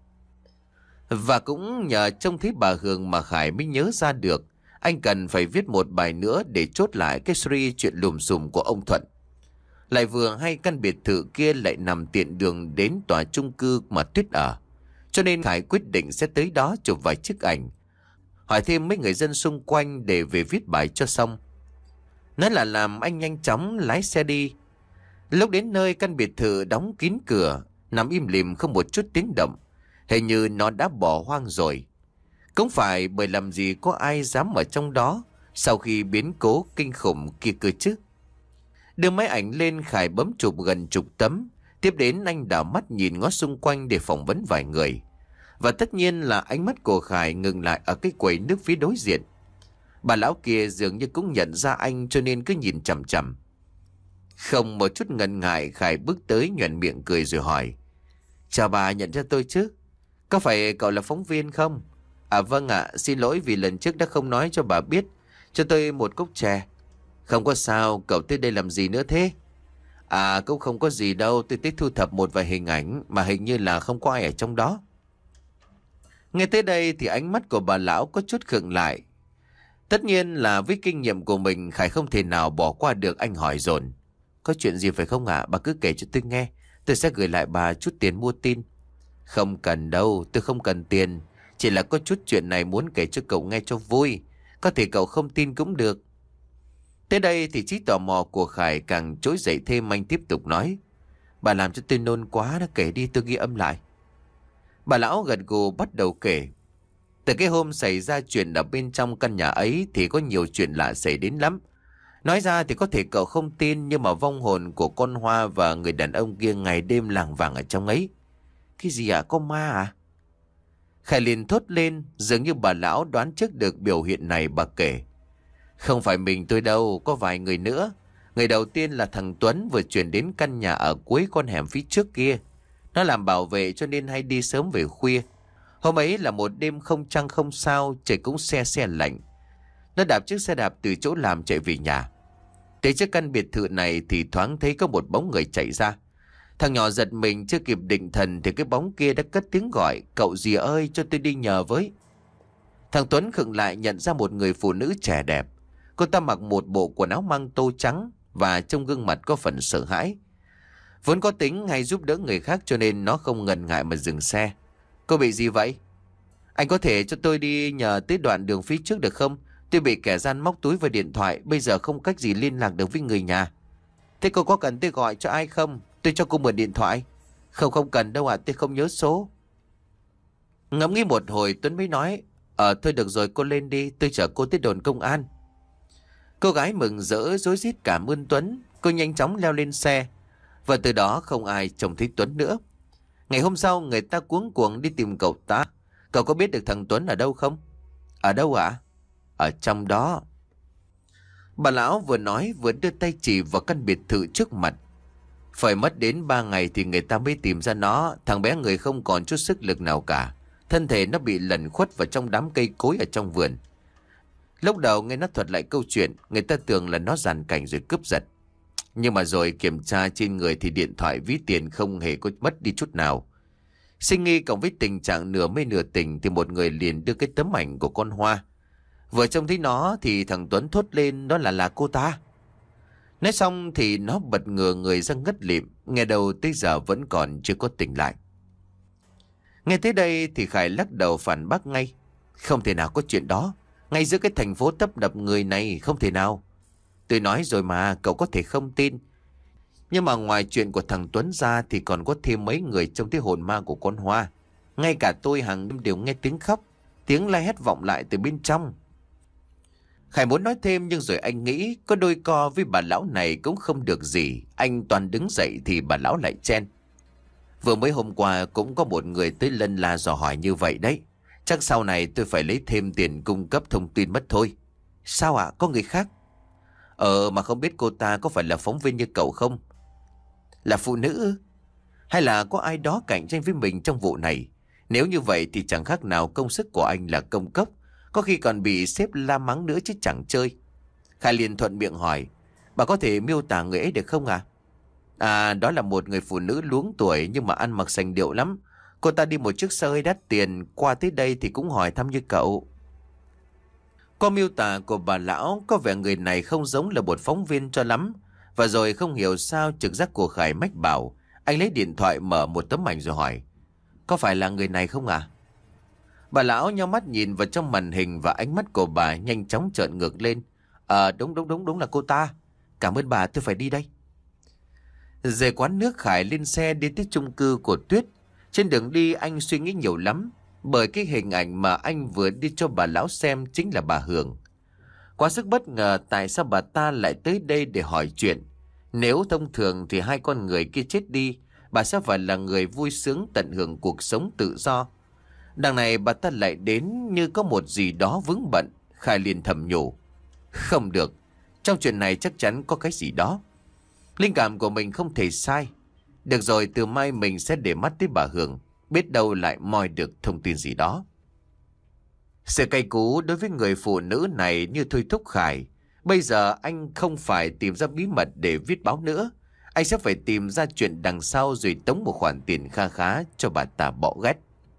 Và cũng nhờ trông thấy bà Hương mà Khải mới nhớ ra được anh cần phải viết một bài nữa để chốt lại cái series chuyện lùm xùm của ông Thuận. Lại vừa hay căn biệt thự kia lại nằm tiện đường đến tòa chung cư mà Tuyết ở. Cho nên Khải quyết định sẽ tới đó chụp vài chiếc ảnh, hỏi thêm mấy người dân xung quanh để về viết bài cho xong. Nói là làm, anh nhanh chóng lái xe đi. Lúc đến nơi, căn biệt thự đóng kín cửa, nằm im lìm không một chút tiếng động. Hình như nó đã bỏ hoang rồi. Cũng phải, bởi làm gì có ai dám ở trong đó sau khi biến cố kinh khủng kia cơ chứ. Đưa máy ảnh lên, Khải bấm chụp gần chục tấm. Tiếp đến anh đảo mắt nhìn ngó xung quanh để phỏng vấn vài người. Và tất nhiên là ánh mắt của Khải ngừng lại ở cái quầy nước phía đối diện. Bà lão kia dường như cũng nhận ra anh cho nên cứ nhìn chằm chằm. Không một chút ngần ngại, Khải bước tới nhoẻn miệng cười rồi hỏi. Chào bà, nhận ra tôi chứ? Có phải cậu là phóng viên không? À vâng ạ, xin lỗi vì lần trước đã không nói cho bà biết. Cho tôi một cốc chè. Không có sao, cậu tới đây làm gì nữa thế? À cũng không có gì đâu, tôi tới thu thập một vài hình ảnh mà hình như là không có ai ở trong đó. Nghe tới đây thì ánh mắt của bà lão có chút khựng lại. Tất nhiên là với kinh nghiệm của mình, Khải không thể nào bỏ qua được, anh hỏi dồn. Có chuyện gì phải không ạ? Bà cứ kể cho tôi nghe, tôi sẽ gửi lại bà chút tiền mua tin. Không cần đâu, tôi không cần tiền. Chỉ là có chút chuyện này muốn kể cho cậu nghe cho vui. Có thể cậu không tin cũng được. Tới đây thì trí tò mò của Khải càng trỗi dậy thêm, anh tiếp tục nói. Bà làm cho tôi nôn quá, đã kể đi, tôi ghi âm lại. Bà lão gật gù bắt đầu kể. Từ cái hôm xảy ra chuyện ở bên trong căn nhà ấy thì có nhiều chuyện lạ xảy đến lắm. Nói ra thì có thể cậu không tin, nhưng mà vong hồn của con Hoa và người đàn ông kia ngày đêm lảng vảng ở trong ấy. Cái gì ạ? À? Có ma à? Khải liền thốt lên, dường như bà lão đoán trước được biểu hiện này, bà kể. Không phải mình tôi đâu, có vài người nữa. Người đầu tiên là thằng Tuấn vừa chuyển đến căn nhà ở cuối con hẻm phía trước kia. Nó làm bảo vệ cho nên hay đi sớm về khuya. Hôm ấy là một đêm không trăng không sao, trời cũng se se lạnh. Nó đạp chiếc xe đạp từ chỗ làm chạy về nhà. Tới trước căn biệt thự này thì thoáng thấy có một bóng người chạy ra. Thằng nhỏ giật mình chưa kịp định thần thì cái bóng kia đã cất tiếng gọi. Cậu dì ơi, cho tôi đi nhờ với. Thằng Tuấn khựng lại, nhận ra một người phụ nữ trẻ đẹp. Cô ta mặc một bộ quần áo măng tô trắng và trong gương mặt có phần sợ hãi. Vốn có tính hay giúp đỡ người khác cho nên nó không ngần ngại mà dừng xe. Cô bị gì vậy? Anh có thể cho tôi đi nhờ tới đoạn đường phía trước được không? Tôi bị kẻ gian móc túi và điện thoại, bây giờ không cách gì liên lạc được với người nhà. Thế cô có cần tôi gọi cho ai không? Tôi cho cô mượn điện thoại. Không không cần đâu ạ, à, tôi không nhớ số. Ngẫm nghĩ một hồi Tuấn mới nói. Ờ thôi được rồi, cô lên đi, tôi chở cô tới đồn công an. Cô gái mừng rỡ rối rít cảm ơn Tuấn. Cô nhanh chóng leo lên xe. Và từ đó không ai trông thấy Tuấn nữa. Ngày hôm sau người ta cuống cuồng đi tìm cậu ta. Cậu có biết được thằng Tuấn ở đâu không? Ở đâu ạ? À? Ở trong đó. Bà lão vừa nói vừa đưa tay chỉ vào căn biệt thự trước mặt. Phải mất đến ba ngày thì người ta mới tìm ra nó. Thằng bé người không còn chút sức lực nào cả. Thân thể nó bị lẩn khuất vào trong đám cây cối ở trong vườn. Lúc đầu nghe nó thuật lại câu chuyện, người ta tưởng là nó giàn cảnh rồi cướp giật. Nhưng mà rồi kiểm tra trên người thì điện thoại, ví tiền không hề có mất đi chút nào. Sinh nghi cộng với tình trạng nửa mê nửa tỉnh thì một người liền đưa cái tấm ảnh của con Hoa. Vừa trông thấy nó thì thằng Tuấn thốt lên đó là là cô ta. Nói xong thì nó bật ngửa người ra ngất lịm, nghe đầu tới giờ vẫn còn chưa có tỉnh lại. Nghe tới đây thì Khải lắc đầu phản bác ngay. Không thể nào có chuyện đó. Ngay giữa cái thành phố tấp nập người này không thể nào. Tôi nói rồi mà, cậu có thể không tin. Nhưng mà ngoài chuyện của thằng Tuấn ra thì còn có thêm mấy người trông thấy hồn ma của con Hoa. Ngay cả tôi hàng đêm đều nghe tiếng khóc, tiếng la hét vọng lại từ bên trong. Khải muốn nói thêm nhưng rồi anh nghĩ có đôi co với bà lão này cũng không được gì. Anh toàn đứng dậy thì bà lão lại chen. Vừa mới hôm qua cũng có một người tới lân la dò hỏi như vậy đấy. Chắc sau này tôi phải lấy thêm tiền cung cấp thông tin mất thôi. Sao ạ? Có người khác? Ờ mà không biết cô ta có phải là phóng viên như cậu không? Là phụ nữ ư? Hay là có ai đó cạnh tranh với mình trong vụ này? Nếu như vậy thì chẳng khác nào công sức của anh là công cốc. Có khi còn bị sếp la mắng nữa chứ chẳng chơi. Khải liền thuận miệng hỏi. Bà có thể miêu tả người ấy được không à? À đó là một người phụ nữ luống tuổi nhưng mà ăn mặc sành điệu lắm. Cô ta đi một chiếc xe hơi đắt tiền. Qua tới đây thì cũng hỏi thăm như cậu. Qua miêu tả của bà lão có vẻ người này không giống là một phóng viên cho lắm. Và rồi không hiểu sao trực giác của Khải mách bảo. Anh lấy điện thoại mở một tấm ảnh rồi hỏi. Có phải là người này không à? Bà lão nhíu mắt nhìn vào trong màn hình và ánh mắt của bà nhanh chóng trợn ngược lên. Ờ đúng đúng đúng đúng là cô ta. Cảm ơn bà, tôi phải đi đây. Rời quán nước, Khải lên xe đi tới chung cư của Tuyết. Trên đường đi anh suy nghĩ nhiều lắm. Bởi cái hình ảnh mà anh vừa đi cho bà lão xem chính là bà Hường. Quá sức bất ngờ tại sao bà ta lại tới đây để hỏi chuyện. Nếu thông thường thì hai con người kia chết đi, bà sẽ phải là người vui sướng tận hưởng cuộc sống tự do. Đằng này bà ta lại đến như có một gì đó vướng bận. Khải liền thầm nhủ. Không được, trong chuyện này chắc chắn có cái gì đó. Linh cảm của mình không thể sai. Được rồi, từ mai mình sẽ để mắt tới bà Hường. Biết đâu lại moi được thông tin gì đó. Sự cay cú đối với người phụ nữ này như thôi thúc Khải. Bây giờ anh không phải tìm ra bí mật để viết báo nữa. Anh sẽ phải tìm ra chuyện đằng sau rồi tống một khoản tiền kha khá cho bà ta bỏ ghét.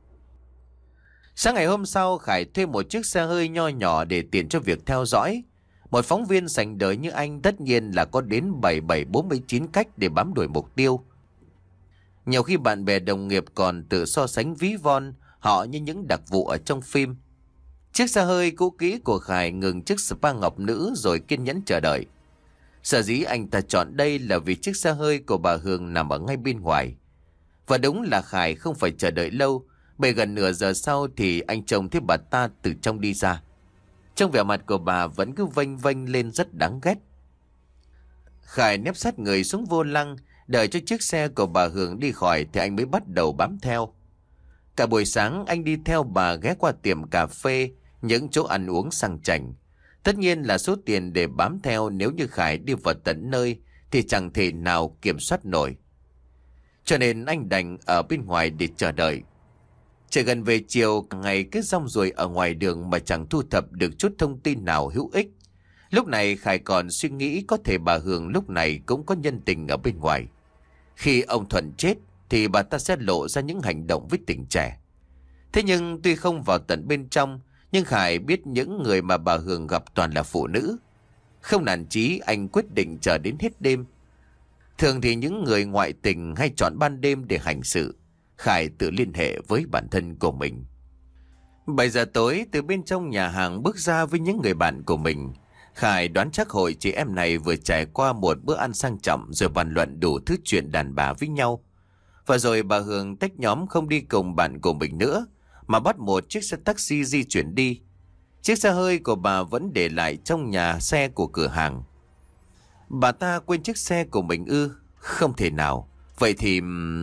Sáng ngày hôm sau, Khải thuê một chiếc xe hơi nho nhỏ để tiện cho việc theo dõi. Một phóng viên sành đời như anh tất nhiên là có đến bảy bảy bốn mươi chín cách để bám đuổi mục tiêu. Nhiều khi bạn bè đồng nghiệp còn tự so sánh ví von họ như những đặc vụ ở trong phim. Chiếc xe hơi cũ kỹ của Khải ngừng trước spa ngọc nữ rồi kiên nhẫn chờ đợi. Sở dĩ anh ta chọn đây là vì chiếc xe hơi của bà Hương nằm ở ngay bên ngoài. Và đúng là Khải không phải chờ đợi lâu, bởi gần nửa giờ sau thì anh trông thấy bà ta từ trong đi ra. Trong vẻ mặt của bà vẫn cứ vênh vênh lên rất đáng ghét. Khải nép sát người xuống vô lăng, đợi cho chiếc xe của bà Hương đi khỏi thì anh mới bắt đầu bám theo. Cả buổi sáng anh đi theo bà ghé qua tiệm cà phê, những chỗ ăn uống sang chảnh. Tất nhiên là số tiền để bám theo nếu như Khải đi vào tận nơi thì chẳng thể nào kiểm soát nổi. Cho nên anh đành ở bên ngoài để chờ đợi. Trời gần về chiều, ngày cứ rong ruổi ở ngoài đường mà chẳng thu thập được chút thông tin nào hữu ích. Lúc này Khải còn suy nghĩ có thể bà Hương lúc này cũng có nhân tình ở bên ngoài. Khi ông Thuận chết thì bà ta sẽ lộ ra những hành động với tình trẻ. Thế nhưng tuy không vào tận bên trong, nhưng Khải biết những người mà bà Hương gặp toàn là phụ nữ. Không nản chí, anh quyết định chờ đến hết đêm. Thường thì những người ngoại tình hay chọn ban đêm để hành sự. Khải tự liên hệ với bản thân của mình. bảy giờ tối, từ bên trong nhà hàng bước ra với những người bạn của mình. Khải đoán chắc hội chị em này vừa trải qua một bữa ăn sang trọng rồi bàn luận đủ thứ chuyện đàn bà với nhau. Và rồi bà Hương tách nhóm không đi cùng bạn của mình nữa, mà bắt một chiếc xe taxi di chuyển đi. Chiếc xe hơi của bà vẫn để lại trong nhà xe của cửa hàng. Bà ta quên chiếc xe của mình ư? Không thể nào. Vậy thì...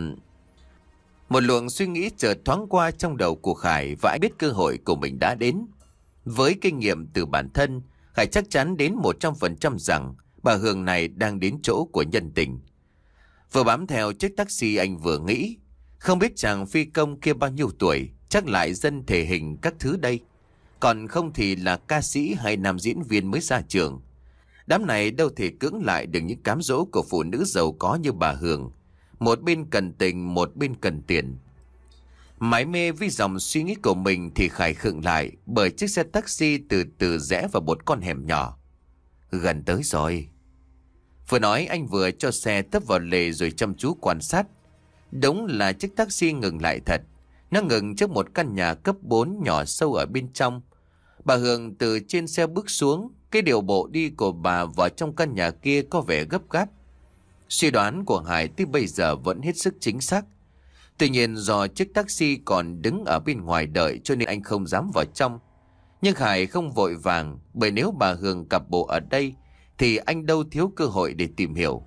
Một luồng suy nghĩ chợt thoáng qua trong đầu của Khải và anh biết cơ hội của mình đã đến. Với kinh nghiệm từ bản thân, Khải chắc chắn đến một trăm phần trăm rằng bà Hương này đang đến chỗ của nhân tình. Vừa bám theo chiếc taxi anh vừa nghĩ, không biết chàng phi công kia bao nhiêu tuổi, chắc lại dân thể hình các thứ đây. Còn không thì là ca sĩ hay nam diễn viên mới ra trường. Đám này đâu thể cưỡng lại được những cám dỗ của phụ nữ giàu có như bà Hương. Một bên cần tình, một bên cần tiền. Mãi mê với dòng suy nghĩ của mình thì Khải khựng lại bởi chiếc xe taxi từ từ rẽ vào một con hẻm nhỏ. Gần tới rồi. Vừa nói anh vừa cho xe tấp vào lề rồi chăm chú quan sát. Đúng là chiếc taxi ngừng lại thật. Nó ngừng trước một căn nhà cấp bốn nhỏ sâu ở bên trong. Bà Hương từ trên xe bước xuống. Cái điều bộ đi của bà vào trong căn nhà kia có vẻ gấp gáp. Suy đoán của Hải tới bây giờ vẫn hết sức chính xác. Tuy nhiên do chiếc taxi còn đứng ở bên ngoài đợi cho nên anh không dám vào trong. Nhưng Hải không vội vàng, bởi nếu bà Hường cặp bộ ở đây thì anh đâu thiếu cơ hội để tìm hiểu.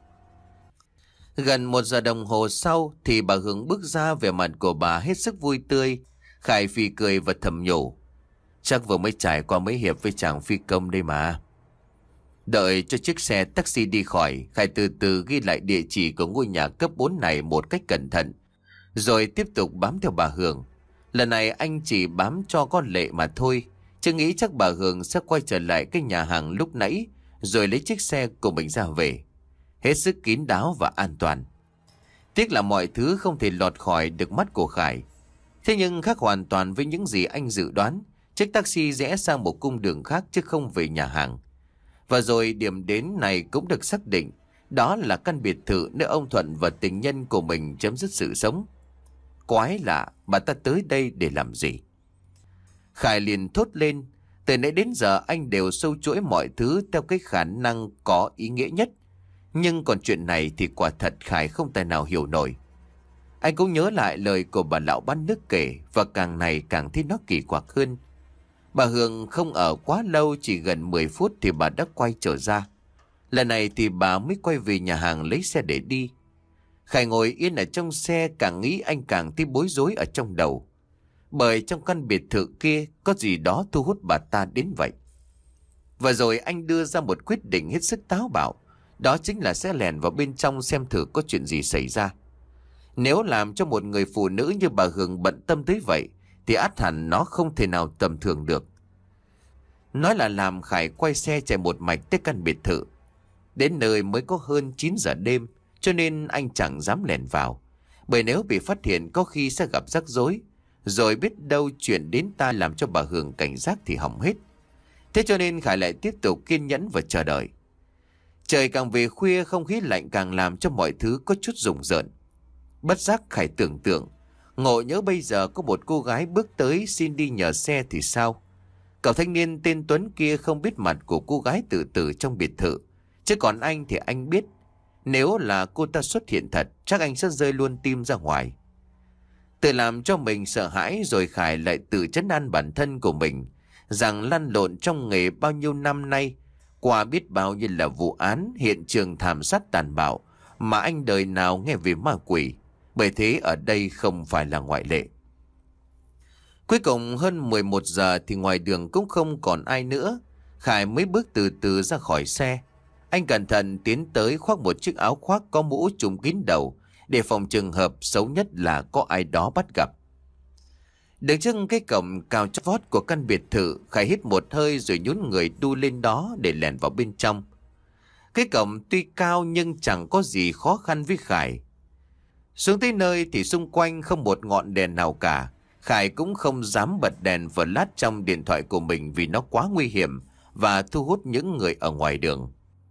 Gần một giờ đồng hồ sau thì bà Hường bước ra, vẻ mặt của bà hết sức vui tươi. Khải phì cười và thầm nhủ: chắc vừa mới trải qua mấy hiệp với chàng phi công đây mà. Đợi cho chiếc xe taxi đi khỏi, Khải từ từ ghi lại địa chỉ của ngôi nhà cấp bốn này một cách cẩn thận, rồi tiếp tục bám theo bà Hường. Lần này anh chỉ bám cho con Lệ mà thôi, chứ nghĩ chắc bà Hường sẽ quay trở lại cái nhà hàng lúc nãy rồi lấy chiếc xe của mình ra về. Hết sức kín đáo và an toàn. Tiếc là mọi thứ không thể lọt khỏi được mắt của Khải. Thế nhưng khác hoàn toàn với những gì anh dự đoán. Chiếc taxi rẽ sang một cung đường khác chứ không về nhà hàng. Và rồi điểm đến này cũng được xác định. Đó là căn biệt thự nơi ông Thuận và tình nhân của mình chấm dứt sự sống. Quái lạ, bà ta tới đây để làm gì? Khải liền thốt lên. Từ nãy đến giờ anh đều sâu chuỗi mọi thứ theo cái khả năng có ý nghĩa nhất. Nhưng còn chuyện này thì quả thật Khải không tài nào hiểu nổi. Anh cũng nhớ lại lời của bà lão bán nước kể, và càng này càng thấy nó kỳ quặc hơn. Bà Hường không ở quá lâu, chỉ gần mười phút thì bà đã quay trở ra. Lần này thì bà mới quay về nhà hàng lấy xe để đi. Khải ngồi yên ở trong xe, càng nghĩ anh càng thấy bối rối ở trong đầu. Bởi trong căn biệt thự kia có gì đó thu hút bà ta đến vậy. Và rồi anh đưa ra một quyết định hết sức táo bạo. Đó chính là sẽ lèn vào bên trong xem thử có chuyện gì xảy ra. Nếu làm cho một người phụ nữ như bà Hường bận tâm tới vậy thì ắt hẳn nó không thể nào tầm thường được. Nói là làm, Khải quay xe chạy một mạch tới căn biệt thự. Đến nơi mới có hơn chín giờ đêm, cho nên anh chẳng dám lèn vào. Bởi nếu bị phát hiện có khi sẽ gặp rắc rối, rồi biết đâu chuyện đến ta làm cho bà Hường cảnh giác thì hỏng hết. Thế cho nên Khải lại tiếp tục kiên nhẫn và chờ đợi. Trời càng về khuya, không khí lạnh càng làm cho mọi thứ có chút rùng rợn. Bất giác Khải tưởng tượng, ngộ nhớ bây giờ có một cô gái bước tới xin đi nhờ xe thì sao? Cậu thanh niên tên Tuấn kia không biết mặt của cô gái tự tử trong biệt thự. Chứ còn anh thì anh biết, nếu là cô ta xuất hiện thật, chắc anh sẽ rơi luôn tim ra ngoài. Tự làm cho mình sợ hãi, rồi Khải lại tự trấn an bản thân của mình rằng lăn lộn trong nghề bao nhiêu năm nay, qua biết bao nhiêu là vụ án, hiện trường thảm sát tàn bạo, mà anh đời nào nghe về ma quỷ. Bởi thế ở đây không phải là ngoại lệ. Cuối cùng hơn mười một giờ thì ngoài đường cũng không còn ai nữa. Khải mới bước từ từ ra khỏi xe. Anh cẩn thận tiến tới khoác một chiếc áo khoác có mũ trùm kín đầu, để phòng trường hợp xấu nhất là có ai đó bắt gặp. Đứng trước cái cổng cao chót vót của căn biệt thự, Khải hít một hơi rồi nhún người đu lên đó để lèn vào bên trong. Cái cổng tuy cao nhưng chẳng có gì khó khăn với Khải. Xuống tới nơi thì xung quanh không một ngọn đèn nào cả. Khải cũng không dám bật đèn flash trong điện thoại của mình vì nó quá nguy hiểm và thu hút những người ở ngoài đường.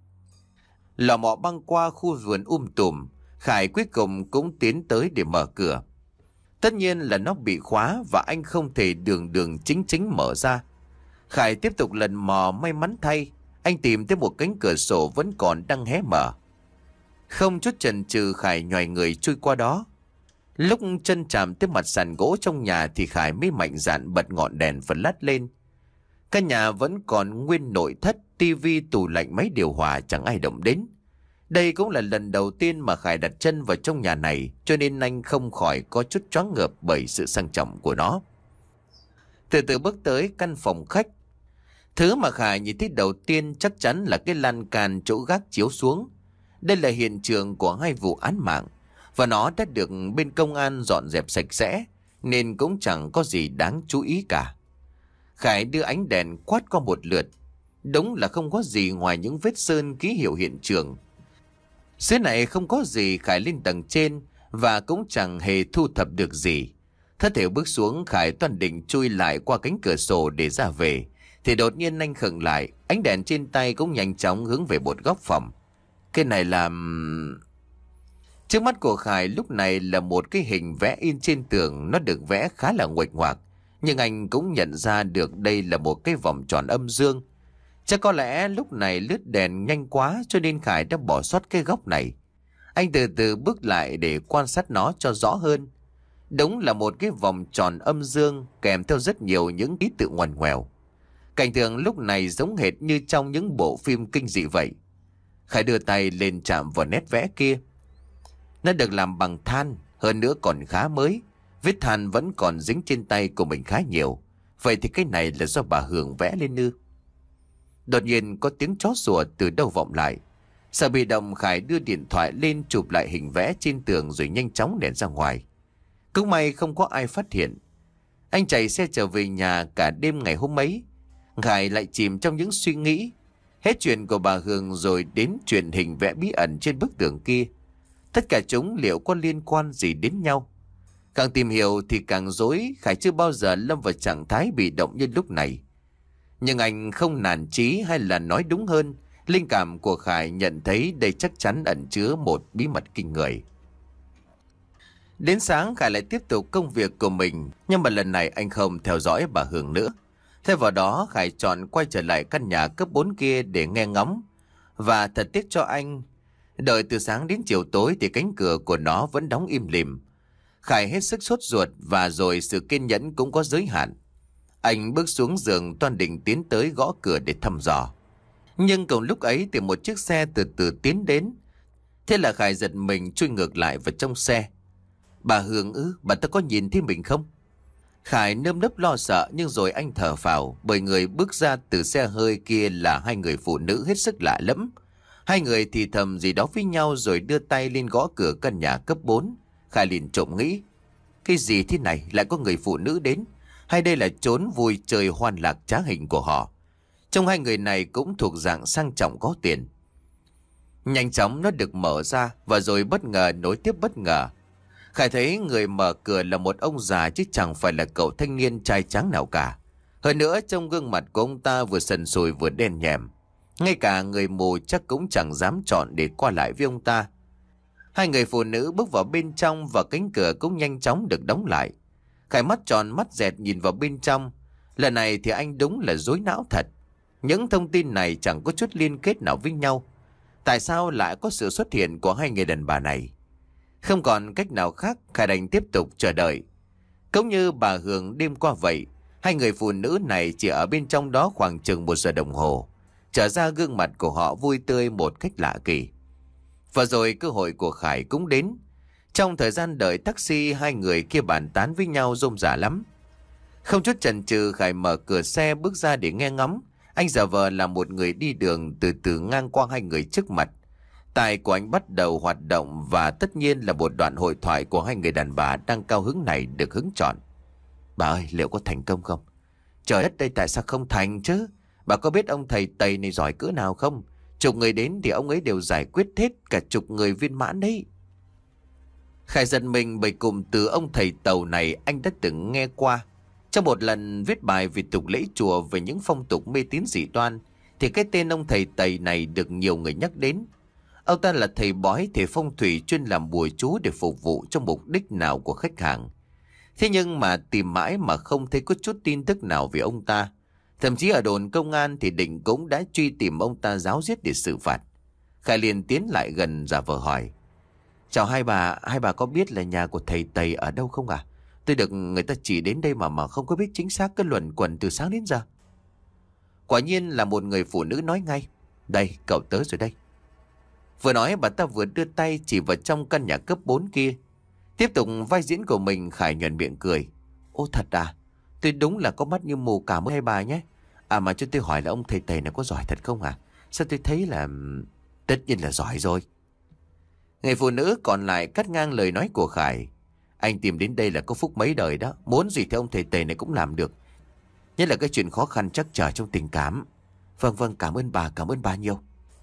Lò mò băng qua khu vườn um tùm, Khải cuối cùng cũng tiến tới để mở cửa. Tất nhiên là nó bị khóa và anh không thể đường đường chính chính mở ra. Khải tiếp tục lần mò, may mắn thay, anh tìm thấy một cánh cửa sổ vẫn còn đang hé mở. Không chút chần chừ, Khải nhoài người chui qua đó. Lúc chân chạm tới mặt sàn gỗ trong nhà thì Khải mới mạnh dạn bật ngọn đèn flash lên. Căn nhà vẫn còn nguyên nội thất, tivi, tủ lạnh, máy điều hòa chẳng ai động đến. Đây cũng là lần đầu tiên mà Khải đặt chân vào trong nhà này, cho nên anh không khỏi có chút choáng ngợp bởi sự sang trọng của nó. Từ từ bước tới căn phòng khách. Thứ mà Khải nhìn thấy đầu tiên chắc chắn là cái lan can chỗ gác chiếu xuống. Đây là hiện trường của hai vụ án mạng, và nó đã được bên công an dọn dẹp sạch sẽ, nên cũng chẳng có gì đáng chú ý cả. Khải đưa ánh đèn quát qua một lượt. Đúng là không có gì ngoài những vết sơn ký hiệu hiện trường. Dưới này không có gì. Khải lên tầng trên và cũng chẳng hề thu thập được gì. Thất thể bước xuống, Khải toàn định chui lại qua cánh cửa sổ để ra về, thì đột nhiên anh khựng lại. Ánh đèn trên tay cũng nhanh chóng hướng về một góc phòng. Cái này là... Trước mắt của Khải lúc này là một cái hình vẽ in trên tường. Nó được vẽ khá là nguệch ngoạc, nhưng anh cũng nhận ra được đây là một cái vòng tròn âm dương. Chắc có lẽ lúc này lướt đèn nhanh quá cho nên Khải đã bỏ sót cái góc này. Anh từ từ bước lại để quan sát nó cho rõ hơn. Đúng là một cái vòng tròn âm dương kèm theo rất nhiều những ký tự ngoằn ngoèo. Cảnh tượng lúc này giống hệt như trong những bộ phim kinh dị vậy. Khải đưa tay lên chạm vào nét vẽ kia. Nó được làm bằng than, hơn nữa còn khá mới. Vết than vẫn còn dính trên tay của mình khá nhiều. Vậy thì cái này là do bà Hường vẽ lên ư? Đột nhiên có tiếng chó sủa từ đâu vọng lại. Sợ bị động, Khải đưa điện thoại lên chụp lại hình vẽ trên tường rồi nhanh chóng ném ra ngoài. Cũng may không có ai phát hiện. Anh chạy xe trở về nhà. Cả đêm ngày hôm ấy Khải lại chìm trong những suy nghĩ. Hết chuyện của bà Hường rồi đến chuyện hình vẽ bí ẩn trên bức tường kia. Tất cả chúng liệu có liên quan gì đến nhau? Càng tìm hiểu thì càng rối. Khải chưa bao giờ lâm vào trạng thái bị động như lúc này. Nhưng anh không nản chí, hay là nói đúng hơn, linh cảm của Khải nhận thấy đây chắc chắn ẩn chứa một bí mật kinh người. Đến sáng Khải lại tiếp tục công việc của mình. Nhưng mà lần này anh không theo dõi bà Hường nữa. Thay vào đó Khải chọn quay trở lại căn nhà cấp bốn kia để nghe ngóng. Và thật tiếc cho anh, đợi từ sáng đến chiều tối thì cánh cửa của nó vẫn đóng im lìm. Khải hết sức sốt ruột, và rồi sự kiên nhẫn cũng có giới hạn. Anh bước xuống giường toan định tiến tới gõ cửa để thăm dò. Nhưng cùng lúc ấy thì một chiếc xe từ từ tiến đến. Thế là Khải giật mình chui ngược lại vào trong xe. Bà Hường ư? Bà ta có nhìn thấy mình không? Khải nơm nớp lo sợ, nhưng rồi anh thở phào, bởi người bước ra từ xe hơi kia là hai người phụ nữ hết sức lạ lẫm. Hai người thì thầm gì đó với nhau rồi đưa tay lên gõ cửa căn nhà cấp bốn. Khải liền trộm nghĩ, cái gì thế này, lại có người phụ nữ đến? Hay đây là chốn vui chơi hoan lạc trá hình của họ? Trong hai người này cũng thuộc dạng sang trọng có tiền. Nhanh chóng nó được mở ra, và rồi bất ngờ nối tiếp bất ngờ. Khải thấy người mở cửa là một ông già, chứ chẳng phải là cậu thanh niên trai tráng nào cả. Hơn nữa trong gương mặt của ông ta vừa sần sùi vừa đen nhèm. Ngay cả người mù chắc cũng chẳng dám chọn để qua lại với ông ta. Hai người phụ nữ bước vào bên trong, và cánh cửa cũng nhanh chóng được đóng lại. Khải mắt tròn mắt dẹt nhìn vào bên trong. Lần này thì anh đúng là rối não thật. Những thông tin này chẳng có chút liên kết nào với nhau. Tại sao lại có sự xuất hiện của hai người đàn bà này? Không còn cách nào khác, Khải đành tiếp tục chờ đợi. Cũng như bà Hường đêm qua vậy, hai người phụ nữ này chỉ ở bên trong đó khoảng chừng một giờ đồng hồ. Trở ra gương mặt của họ vui tươi một cách lạ kỳ. Và rồi cơ hội của Khải cũng đến. Trong thời gian đợi taxi, hai người kia bàn tán với nhau rôm rả lắm. Không chút chần chừ, Khải mở cửa xe bước ra để nghe ngóng. Anh giả vờ là một người đi đường, từ từ ngang qua hai người trước mặt. Tai của anh bắt đầu hoạt động, và tất nhiên là một đoạn hội thoại của hai người đàn bà đang cao hứng này được hứng chọn. Bà ơi, liệu có thành công không? Trời đất, đây tại sao không thành chứ? Bà có biết ông thầy Tây này giỏi cỡ nào không? Chục người đến thì ông ấy đều giải quyết hết cả chục người viên mãn đấy. Khải giật mình bởi cụm từ ông thầy Tàu này anh đã từng nghe qua. Trong một lần viết bài về tục lễ chùa, về những phong tục mê tín dị đoan, thì cái tên ông thầy Tây này được nhiều người nhắc đến. Ông ta là thầy bói, thầy phong thủy, chuyên làm bùa chú để phục vụ cho mục đích nào của khách hàng. Thế nhưng mà tìm mãi mà không thấy có chút tin tức nào về ông ta. Thậm chí ở đồn công an thì Định cũng đã truy tìm ông ta ráo riết để xử phạt. Khải liền tiến lại gần giả vờ hỏi, chào hai bà, hai bà có biết là nhà của thầy Tây ở đâu không à? Tôi được người ta chỉ đến đây mà mà không có biết chính xác, cái luẩn quẩn từ sáng đến giờ. Quả nhiên là một người phụ nữ nói ngay, đây, cậu tới rồi đây. Vừa nói bà ta vừa đưa tay chỉ vào trong căn nhà cấp bốn kia. Tiếp tục vai diễn của mình, Khải nhuận miệng cười. Ô thật à? Tôi đúng là có mắt như mù cả mới hai bà nhé. À mà cho tôi hỏi là ông thầy Tây này có giỏi thật không à? Sao tôi thấy là... Tất nhiên là giỏi rồi. Người phụ nữ còn lại cắt ngang lời nói của Khải. Anh tìm đến đây là có phúc mấy đời đó. Muốn gì thì ông thầy Tây này cũng làm được. Nhất là cái chuyện khó khăn chắc trở trong tình cảm. Vâng vâng, cảm ơn bà, cảm ơn bà nhiều.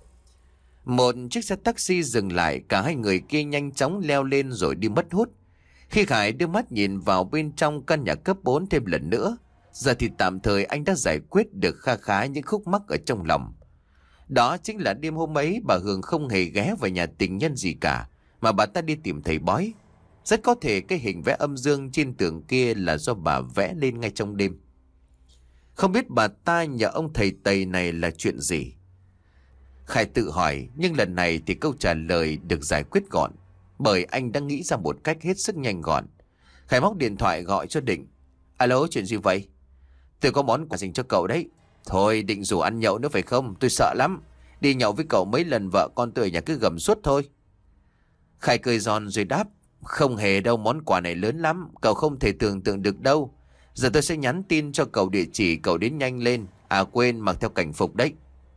Một chiếc xe taxi dừng lại, cả hai người kia nhanh chóng leo lên rồi đi mất hút. Khi Khải đưa mắt nhìn vào bên trong căn nhà cấp bốn thêm lần nữa, giờ thì tạm thời anh đã giải quyết được kha khá những khúc mắc ở trong lòng. Đó chính là đêm hôm ấy bà Hường không hề ghé vào nhà tình nhân gì cả, mà bà ta đi tìm thầy bói. Rất có thể cái hình vẽ âm dương trên tường kia là do bà vẽ lên ngay trong đêm. Không biết bà ta nhờ ông thầy Tây này là chuyện gì. Khải tự hỏi, nhưng lần này thì câu trả lời được giải quyết gọn, bởi anh đã nghĩ ra một cách hết sức nhanh gọn. Khải móc điện thoại gọi cho Định. Alo, chuyện gì vậy? Tôi có món quà dành cho cậu đấy. Thôi, định rủ ăn nhậu nữa phải không? Tôi sợ lắm. Đi nhậu với cậu mấy lần vợ con tôi ở nhà cứ gầm suốt thôi. Khải cười giòn rồi đáp. Không hề đâu, món quà này lớn lắm. Cậu không thể tưởng tượng được đâu. Giờ tôi sẽ nhắn tin cho cậu địa chỉ, cậu đến nhanh lên. À quên, mặc theo cảnh phục đấy.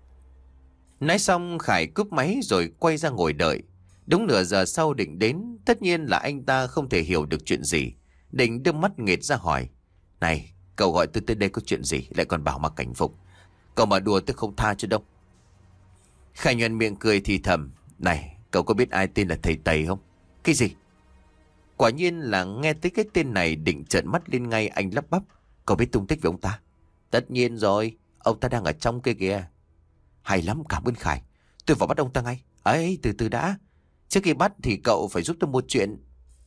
Nói xong Khải cúp máy rồi quay ra ngồi đợi. Đúng nửa giờ sau Định đến. Tất nhiên là anh ta không thể hiểu được chuyện gì. Định đưa mắt nghệt ra hỏi. Này, cậu gọi tôi tới đây có chuyện gì? Lại còn bảo mặc cảnh phục. Cậu mà đùa tôi không tha cho đâu. Khải nhoẻn miệng cười thì thầm. Này, cậu có biết ai tên là thầy Tây không? Cái gì? Quả nhiên là nghe tới cái tên này Định trợn mắt lên ngay. Anh lắp bắp. Cậu biết tung tích về ông ta? Tất nhiên rồi, ông ta đang ở trong kia kìa. Hay lắm, cảm ơn Khải. Tôi vào bắt ông ta ngay. Ấy, từ từ đã. Trước khi bắt thì cậu phải giúp tôi một chuyện.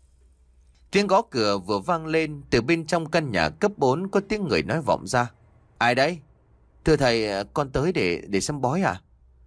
Tiếng gõ cửa vừa vang lên. Từ bên trong căn nhà cấp bốn có tiếng người nói vọng ra. Ai đấy? Thưa thầy, con tới để để xem bói à?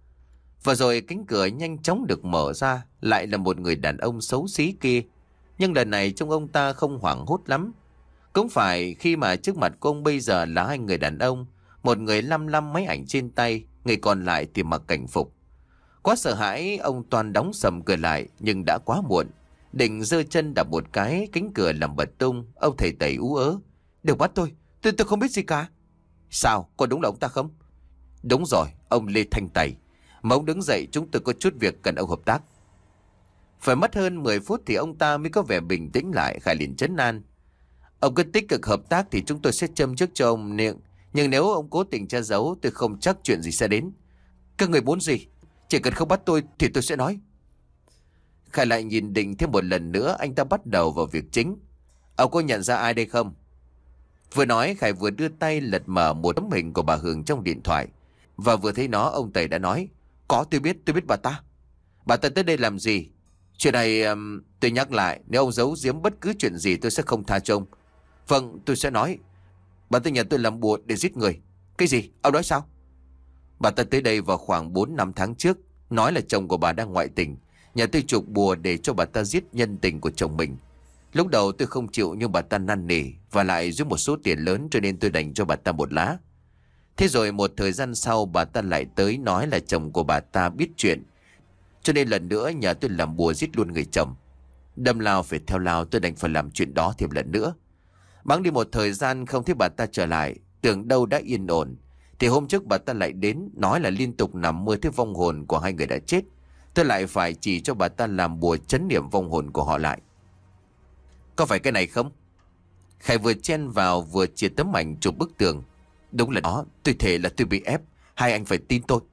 Và rồi cánh cửa nhanh chóng được mở ra. Lại là một người đàn ông xấu xí kia. Nhưng lần này trông ông ta không hoảng hốt lắm. Cũng phải khi mà trước mặt của ông bây giờ là hai người đàn ông. Một người lăm lăm máy ảnh trên tay, người còn lại thì mặc cảnh phục. Quá sợ hãi, ông toàn đóng sầm cửa lại, nhưng đã quá muộn. Định giơ chân đạp một cái, cánh cửa làm bật tung. Ông thầy Tẩy ú ớ. Đừng bắt tôi, tôi tôi không biết gì cả. Sao, có đúng là ông ta không? Đúng rồi, ông Lê Thanh Tẩy. Mà ông đứng dậy, chúng tôi có chút việc cần ông hợp tác. Phải mất hơn mười phút thì ông ta mới có vẻ bình tĩnh lại. Khải liền trấn an. Ông cứ tích cực hợp tác thì chúng tôi sẽ châm trước cho ông niệm. Nhưng nếu ông cố tình che giấu, tôi không chắc chuyện gì sẽ đến. Các người muốn gì? Chỉ cần không bắt tôi thì tôi sẽ nói. Khải lại nhìn Định thêm một lần nữa. Anh ta bắt đầu vào việc chính. Ông có nhận ra ai đây không? Vừa nói Khải vừa đưa tay lật mở một tấm hình của bà Hường trong điện thoại. Và vừa thấy nó, ông Tẩy đã nói. Có, tôi biết, tôi biết bà ta. Bà ta tới đây làm gì? Chuyện này um, tôi nhắc lại. Nếu ông giấu giếm bất cứ chuyện gì tôi sẽ không tha cho ông. Vâng, tôi sẽ nói. Bà ta nhận tôi làm bùa để giết người. Cái gì? Ông nói sao? Bà ta tới đây vào khoảng bốn năm tháng trước. Nói là chồng của bà đang ngoại tình. Nhà tôi chụp bùa để cho bà ta giết nhân tình của chồng mình. Lúc đầu tôi không chịu, nhưng bà ta năn nỉ và lại giúp một số tiền lớn, cho nên tôi đành cho bà ta một lá. Thế rồi một thời gian sau bà ta lại tới nói là chồng của bà ta biết chuyện, cho nên lần nữa nhà tôi làm bùa giết luôn người chồng. Đâm lao phải theo lao, tôi đành phải làm chuyện đó thêm lần nữa. Bẵng đi một thời gian không thấy bà ta trở lại, tưởng đâu đã yên ổn, thì hôm trước bà ta lại đến nói là liên tục nằm mơ thấy vong hồn của hai người đã chết. Tôi lại phải chỉ cho bà ta làm bùa trấn niệm vong hồn của họ lại. Có phải cái này không? Khải vừa chen vào vừa chia tấm ảnh chụp bức tường. Đúng là đó, tôi thề là tôi bị ép. Hai anh phải tin tôi.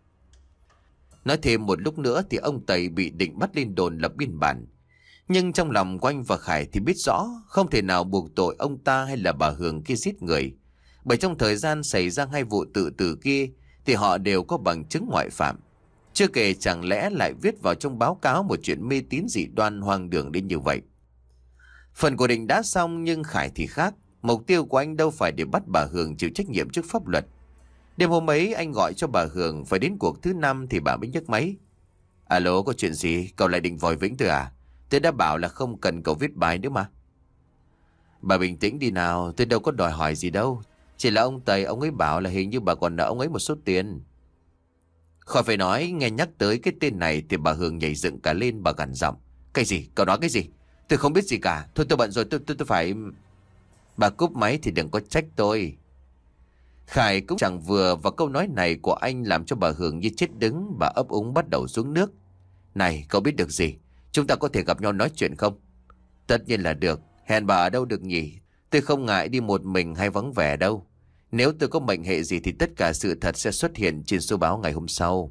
Nói thêm một lúc nữa thì ông Tẩy bị Định bắt lên đồn lập biên bản. Nhưng trong lòng của anh và Khải thì biết rõ không thể nào buộc tội ông ta hay là bà Hường kia giết người. Bởi trong thời gian xảy ra hai vụ tự tử kia thì họ đều có bằng chứng ngoại phạm. Chưa kể chẳng lẽ lại viết vào trong báo cáo một chuyện mê tín dị đoan hoang đường đến như vậy. Phần của Định đã xong, nhưng Khải thì khác. Mục tiêu của anh đâu phải để bắt bà Hường chịu trách nhiệm trước pháp luật. Đêm hôm ấy anh gọi cho bà Hường, phải đến cuộc thứ năm thì bà mới nhấc máy. Alo, có chuyện gì? Cậu lại định vòi vĩnh tôi à? Tôi đã bảo là không cần cậu viết bài nữa mà. Bà bình tĩnh đi nào, tôi đâu có đòi hỏi gì đâu. Chỉ là ông Tây, ông ấy bảo là hình như bà còn nợ ông ấy một số tiền. Khỏi phải nói, nghe nhắc tới cái tên này thì bà Hường nhảy dựng cả lên, bà gằn giọng. Cái gì? Cậu nói cái gì? Tôi không biết gì cả. Thôi tôi bận rồi, tôi tôi tôi phải... Bà cúp máy thì đừng có trách tôi. Khải cũng chẳng vừa, và câu nói này của anh làm cho bà Hường như chết đứng. Bà ấp úng bắt đầu xuống nước. Này, cậu biết được gì? Chúng ta có thể gặp nhau nói chuyện không? Tất nhiên là được. Hẹn bà ở đâu được nhỉ? Tôi không ngại đi một mình hay vắng vẻ đâu. Nếu tôi có mệnh hệ gì thì tất cả sự thật sẽ xuất hiện trên số báo ngày hôm sau.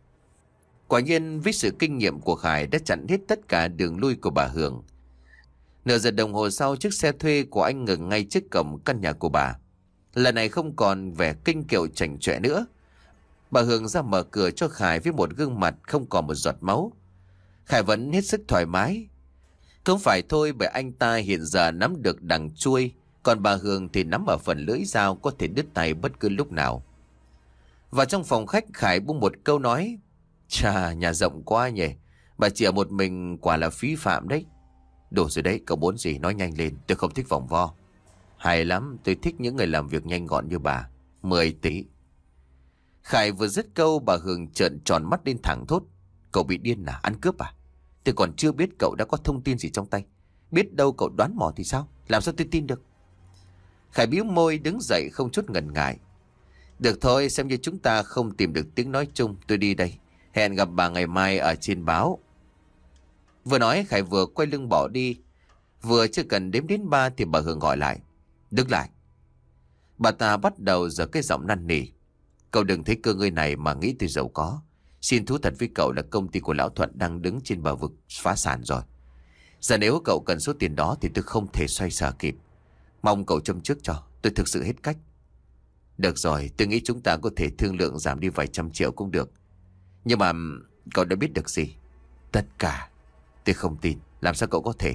Quả nhiên với sự kinh nghiệm của Khải đã chặn hết tất cả đường lui của bà Hường. Nửa giờ đồng hồ sau, chiếc xe thuê của anh ngừng ngay trước cổng căn nhà của bà. Lần này không còn vẻ kinh kiệu chảnh chọe nữa. Bà Hường ra mở cửa cho Khải với một gương mặt không còn một giọt máu. Khải vẫn hết sức thoải mái. Không phải thôi, bởi anh ta hiện giờ nắm được đằng chuôi, còn bà Hường thì nắm ở phần lưỡi dao, có thể đứt tay bất cứ lúc nào. Vào trong phòng khách, Khải buông một câu nói. Chà, nhà rộng quá nhỉ. Bà chỉ ở một mình quả là phí phạm đấy. Đủ rồi đấy, cậu muốn gì nói nhanh lên, tôi không thích vòng vo. Hay lắm, tôi thích những người làm việc nhanh gọn như bà. Mười tỷ. Khải vừa dứt câu, bà Hường trợn tròn mắt lên thẳng thốt. Cậu bị điên à, ăn cướp à? Tôi còn chưa biết cậu đã có thông tin gì trong tay. Biết đâu cậu đoán mò thì sao? Làm sao tôi tin được? Khải bĩu môi đứng dậy không chút ngần ngại. Được thôi, xem như chúng ta không tìm được tiếng nói chung. Tôi đi đây. Hẹn gặp bà ngày mai ở trên báo. Vừa nói Khải vừa quay lưng bỏ đi. Vừa chưa cần đếm đến ba thì bà Hường gọi lại. Đứng lại. Bà ta bắt đầu giở cái giọng năn nỉ. Cậu đừng thấy cơ ngơi này mà nghĩ tôi giàu có. Xin thú thật với cậu là công ty của Lão Thuận đang đứng trên bờ vực phá sản rồi. Giờ nếu cậu cần số tiền đó thì tôi không thể xoay sở kịp. Mong cậu châm trước cho, tôi thực sự hết cách. Được rồi, tôi nghĩ chúng ta có thể thương lượng giảm đi vài trăm triệu cũng được. Nhưng mà cậu đã biết được gì? Tất cả. Tôi không tin, làm sao cậu có thể?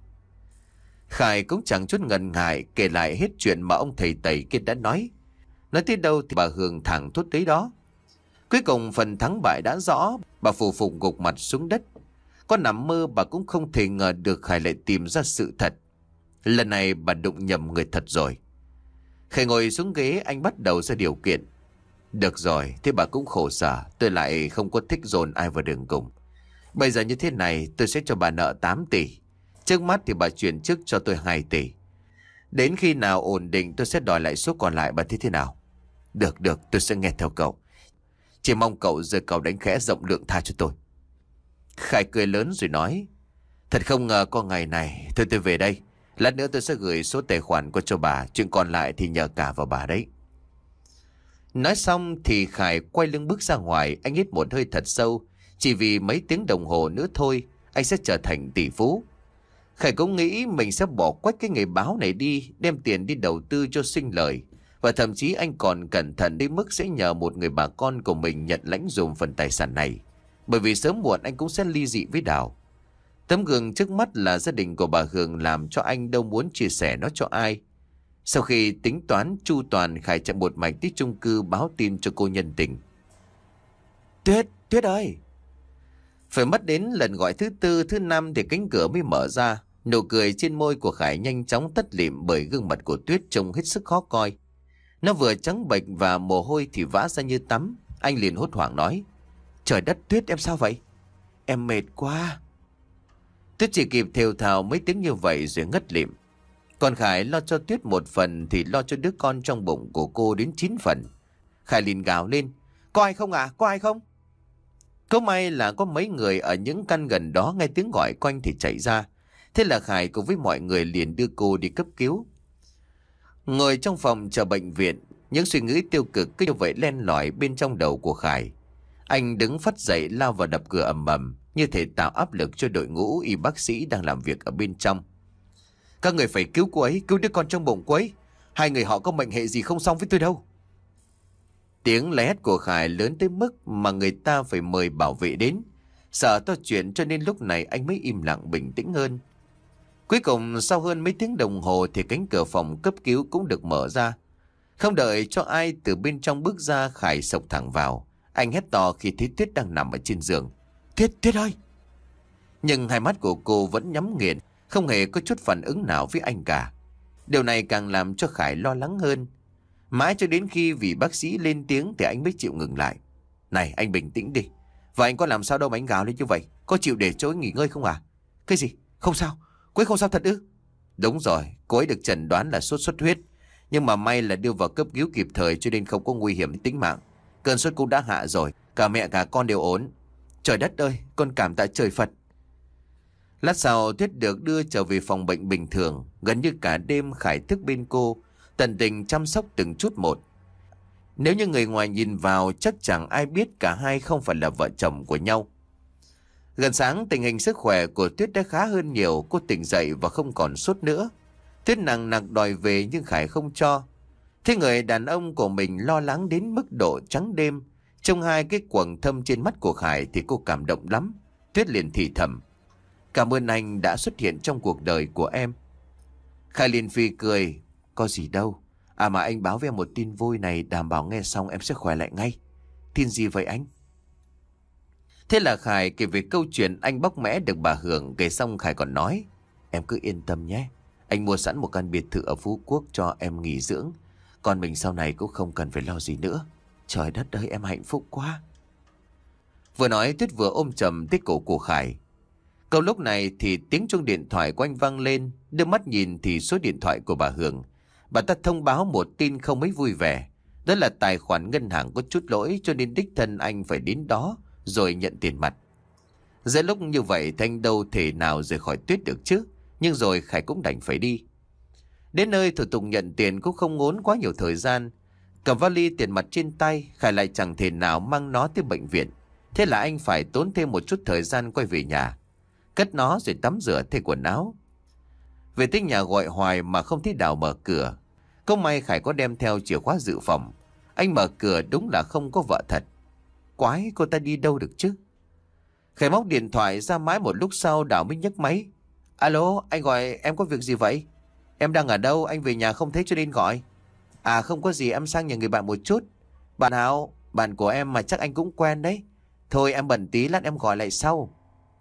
Khải cũng chẳng chút ngần ngại kể lại hết chuyện mà ông thầy Tẩy kia đã nói. Nói tới đâu thì bà Hường thẳng thốt tới đó. Cuối cùng phần thắng bại đã rõ. Bà phù phục gục mặt xuống đất. Có nằm mơ bà cũng không thể ngờ được Khải lại tìm ra sự thật. Lần này bà đụng nhầm người thật rồi. Khải ngồi xuống ghế, anh bắt đầu ra điều kiện. Được rồi, thế bà cũng khổ sở. Tôi lại không có thích dồn ai vào đường cùng. Bây giờ như thế này, tôi sẽ cho bà nợ tám tỷ. Trước mắt thì bà chuyển trước cho tôi hai tỷ. Đến khi nào ổn định tôi sẽ đòi lại số còn lại, bà thấy thế nào? Được được, tôi sẽ nghe theo cậu. Chỉ mong cậu giơ cậu đánh khẽ rộng lượng tha cho tôi. Khải cười lớn rồi nói. Thật không ngờ có ngày này. Thôi tôi về đây. Lát nữa tôi sẽ gửi số tài khoản qua cho bà. Chuyện còn lại thì nhờ cả vào bà đấy. Nói xong thì Khải quay lưng bước ra ngoài. Anh hít một hơi thật sâu. Chỉ vì mấy tiếng đồng hồ nữa thôi anh sẽ trở thành tỷ phú. Khải cũng nghĩ mình sẽ bỏ quách cái nghề báo này đi, đem tiền đi đầu tư cho sinh lời. Và thậm chí anh còn cẩn thận đến mức sẽ nhờ một người bà con của mình nhận lãnh dùm phần tài sản này. Bởi vì sớm muộn anh cũng sẽ ly dị với Đào. Tấm gương trước mắt là gia đình của bà Hường làm cho anh đâu muốn chia sẻ nó cho ai. Sau khi tính toán chu toàn, Khải chạy một mạch tới chung cư báo tin cho cô nhân tình. Tuyết, Tuyết ơi! Phải mất đến lần gọi thứ tư, thứ năm thì cánh cửa mới mở ra. Nụ cười trên môi của Khải nhanh chóng tắt lịm bởi gương mặt của Tuyết trông hết sức khó coi. Nó vừa trắng bệch và mồ hôi thì vã ra như tắm. Anh liền hốt hoảng nói. Trời đất, Tuyết em sao vậy? Em mệt quá. Tuyết chỉ kịp thều thào mấy tiếng như vậy rồi ngất lịm. Còn Khải lo cho Tuyết một phần thì lo cho đứa con trong bụng của cô đến chín phần. Khải liền gào lên. Có ai không à? Có ai không? Có may là có mấy người ở những căn gần đó nghe tiếng gọi quanh thì chạy ra. Thế là Khải cùng với mọi người liền đưa cô đi cấp cứu. Ngồi trong phòng chờ bệnh viện, những suy nghĩ tiêu cực cứ như vậy len lỏi bên trong đầu của Khải. Anh đứng phắt dậy lao vào đập cửa ầm ầm, như thể tạo áp lực cho đội ngũ y bác sĩ đang làm việc ở bên trong. Các người phải cứu cô ấy, cứu đứa con trong bụng cô ấy. Hai người họ có mệnh hệ gì không xong với tôi đâu. Tiếng la hét của Khải lớn tới mức mà người ta phải mời bảo vệ đến. Sợ to chuyện cho nên lúc này anh mới im lặng bình tĩnh hơn. Cuối cùng sau hơn mấy tiếng đồng hồ thì cánh cửa phòng cấp cứu cũng được mở ra. Không đợi cho ai từ bên trong bước ra, Khải xộc thẳng vào. Anh hét to khi thấy Tuyết đang nằm ở trên giường. Tuyết, Tuyết ơi! Nhưng hai mắt của cô vẫn nhắm nghiền, không hề có chút phản ứng nào với anh cả. Điều này càng làm cho Khải lo lắng hơn. Mãi cho đến khi vị bác sĩ lên tiếng thì anh mới chịu ngừng lại. Này, anh bình tĩnh đi. Và anh có làm sao đâu mà anh gào lên như vậy? Có chịu để cho anh nghỉ ngơi không à? Cái gì? Không sao? Cô ấy không sao thật ư? Đúng rồi, cô ấy được chẩn đoán là sốt xuất huyết. Nhưng mà may là đưa vào cấp cứu kịp thời cho nên không có nguy hiểm đến tính mạng. Cơn sốt cũng đã hạ rồi. Cả mẹ cả con đều ổn. Trời đất ơi, con cảm tạ trời Phật. Lát sau Tuyết được đưa trở về phòng bệnh bình thường. Gần như cả đêm Khải thức bên cô, tận tình chăm sóc từng chút một. Nếu như người ngoài nhìn vào chắc chẳng ai biết cả hai không phải là vợ chồng của nhau. Gần sáng tình hình sức khỏe của Tuyết đã khá hơn nhiều. Cô tỉnh dậy và không còn sốt nữa. Tuyết nặng nặc đòi về nhưng Khải không cho. Thế người đàn ông của mình lo lắng đến mức độ trắng đêm. Trong hai cái quầng thâm trên mắt của Khải thì cô cảm động lắm. Tuyết liền thì thầm. Cảm ơn anh đã xuất hiện trong cuộc đời của em. Khải liền phi cười. Có gì đâu. À mà anh báo với em một tin vui này, đảm bảo nghe xong em sẽ khỏe lại ngay. Tin gì vậy anh? Thế là Khải kể về câu chuyện anh bóc mẽ được bà Hường. Kể xong Khải còn nói: Em cứ yên tâm nhé, anh mua sẵn một căn biệt thự ở Phú Quốc cho em nghỉ dưỡng. Còn mình sau này cũng không cần phải lo gì nữa. Trời đất ơi, em hạnh phúc quá. Vừa nói Tuyết vừa ôm chầm tới cổ của Khải. Câu lúc này thì tiếng chuông điện thoại của anh vang lên. Đưa mắt nhìn thì số điện thoại của bà Hường. Bà ta thông báo một tin không mấy vui vẻ. Đó là tài khoản ngân hàng có chút lỗi, cho nên đích thân anh phải đến đó rồi nhận tiền mặt. Giữa lúc như vậy thì anh đâu thể nào rời khỏi Tuyết được chứ. Nhưng rồi Khải cũng đành phải đi. Đến nơi thủ tục nhận tiền cũng không ngốn quá nhiều thời gian. Cầm vali tiền mặt trên tay, Khải lại chẳng thể nào mang nó tới bệnh viện. Thế là anh phải tốn thêm một chút thời gian quay về nhà, cất nó rồi tắm rửa thay quần áo. Về tới nhà gọi hoài mà không thấy Đào mở cửa. Câu may Khải có đem theo chìa khóa dự phòng. Anh mở cửa đúng là không có vợ thật. Quái, cô ta đi đâu được chứ? Khải móc điện thoại ra, mãi một lúc sau Đào mới nhấc máy. Alo, anh gọi em có việc gì vậy? Em đang ở đâu? Anh về nhà không thấy cho nên gọi. À không có gì, em sang nhà người bạn một chút. Bạn nào? Bạn của em mà chắc anh cũng quen đấy. Thôi em bận tí, lát em gọi lại sau.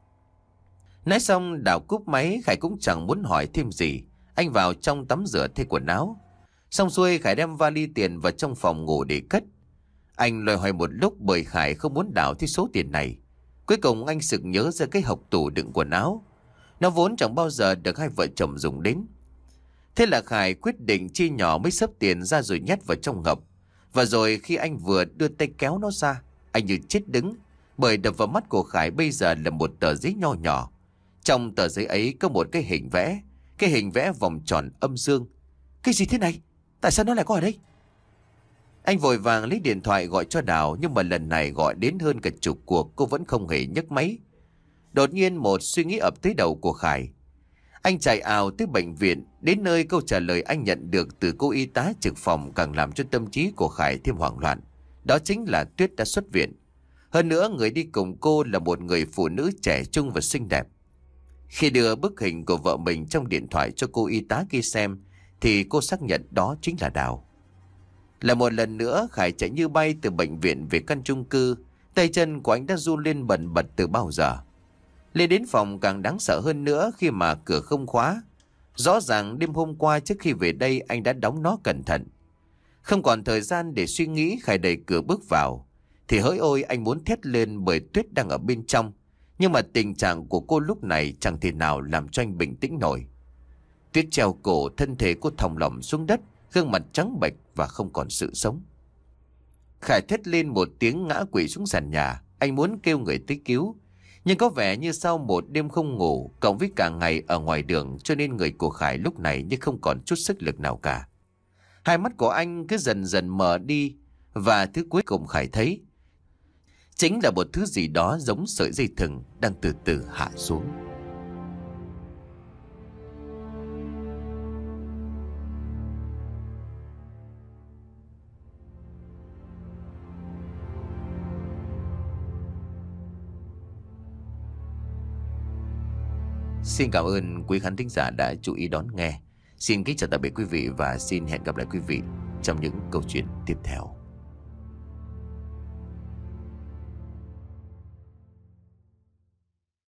Nói xong Đào cúp máy. Khải cũng chẳng muốn hỏi thêm gì. Anh vào trong tắm rửa thay quần áo. Xong xuôi Khải đem vali tiền vào trong phòng ngủ để cất. Anh loay hoay một lúc bởi Khải không muốn Đào thấy số tiền này. Cuối cùng anh sực nhớ ra cái hộc tủ đựng quần áo. Nó vốn chẳng bao giờ được hai vợ chồng dùng đến. Thế là Khải quyết định chia nhỏ mấy xấp tiền ra rồi nhét vào trong hộp. Và rồi khi anh vừa đưa tay kéo nó ra, anh như chết đứng. Bởi đập vào mắt của Khải bây giờ là một tờ giấy nho nhỏ. Trong tờ giấy ấy có một cái hình vẽ. Cái hình vẽ vòng tròn âm dương. Cái gì thế này? Tại sao nó lại có ở đây? Anh vội vàng lấy điện thoại gọi cho Đào. Nhưng mà lần này gọi đến hơn cả chục cuộc, cô vẫn không hề nhấc máy. Đột nhiên một suy nghĩ ập tới đầu của Khải. Anh chạy ào tới bệnh viện. Đến nơi câu trả lời anh nhận được từ cô y tá trực phòng càng làm cho tâm trí của Khải thêm hoảng loạn. Đó chính là Tuyết đã xuất viện. Hơn nữa người đi cùng cô là một người phụ nữ trẻ trung và xinh đẹp. Khi đưa bức hình của vợ mình trong điện thoại cho cô y tá kia xem thì cô xác nhận đó chính là Đào. Là một lần nữa Khải chạy như bay từ bệnh viện về căn chung cư. Tay chân của anh đã run lên bần bật từ bao giờ. Lên đến phòng càng đáng sợ hơn nữa khi mà cửa không khóa. Rõ ràng đêm hôm qua trước khi về đây anh đã đóng nó cẩn thận. Không còn thời gian để suy nghĩ, Khải đẩy cửa bước vào. Thì hỡi ôi, anh muốn thét lên bởi Tuyết đang ở bên trong. Nhưng mà tình trạng của cô lúc này chẳng thể nào làm cho anh bình tĩnh nổi. Tuyết treo cổ, thân thể cô thòng lỏng xuống đất, gương mặt trắng bệch và không còn sự sống. Khải thét lên một tiếng ngã quỵ xuống sàn nhà. Anh muốn kêu người tới cứu. Nhưng có vẻ như sau một đêm không ngủ cộng với cả ngày ở ngoài đường, cho nên người của Khải lúc này như không còn chút sức lực nào cả. Hai mắt của anh cứ dần dần mờ đi. Và thứ cuối cùng Khải thấy chính là một thứ gì đó giống sợi dây thừng đang từ từ hạ xuống. Xin cảm ơn quý khán thính giả đã chú ý đón nghe. Xin kính chào tạm biệt quý vị và xin hẹn gặp lại quý vị trong những câu chuyện tiếp theo.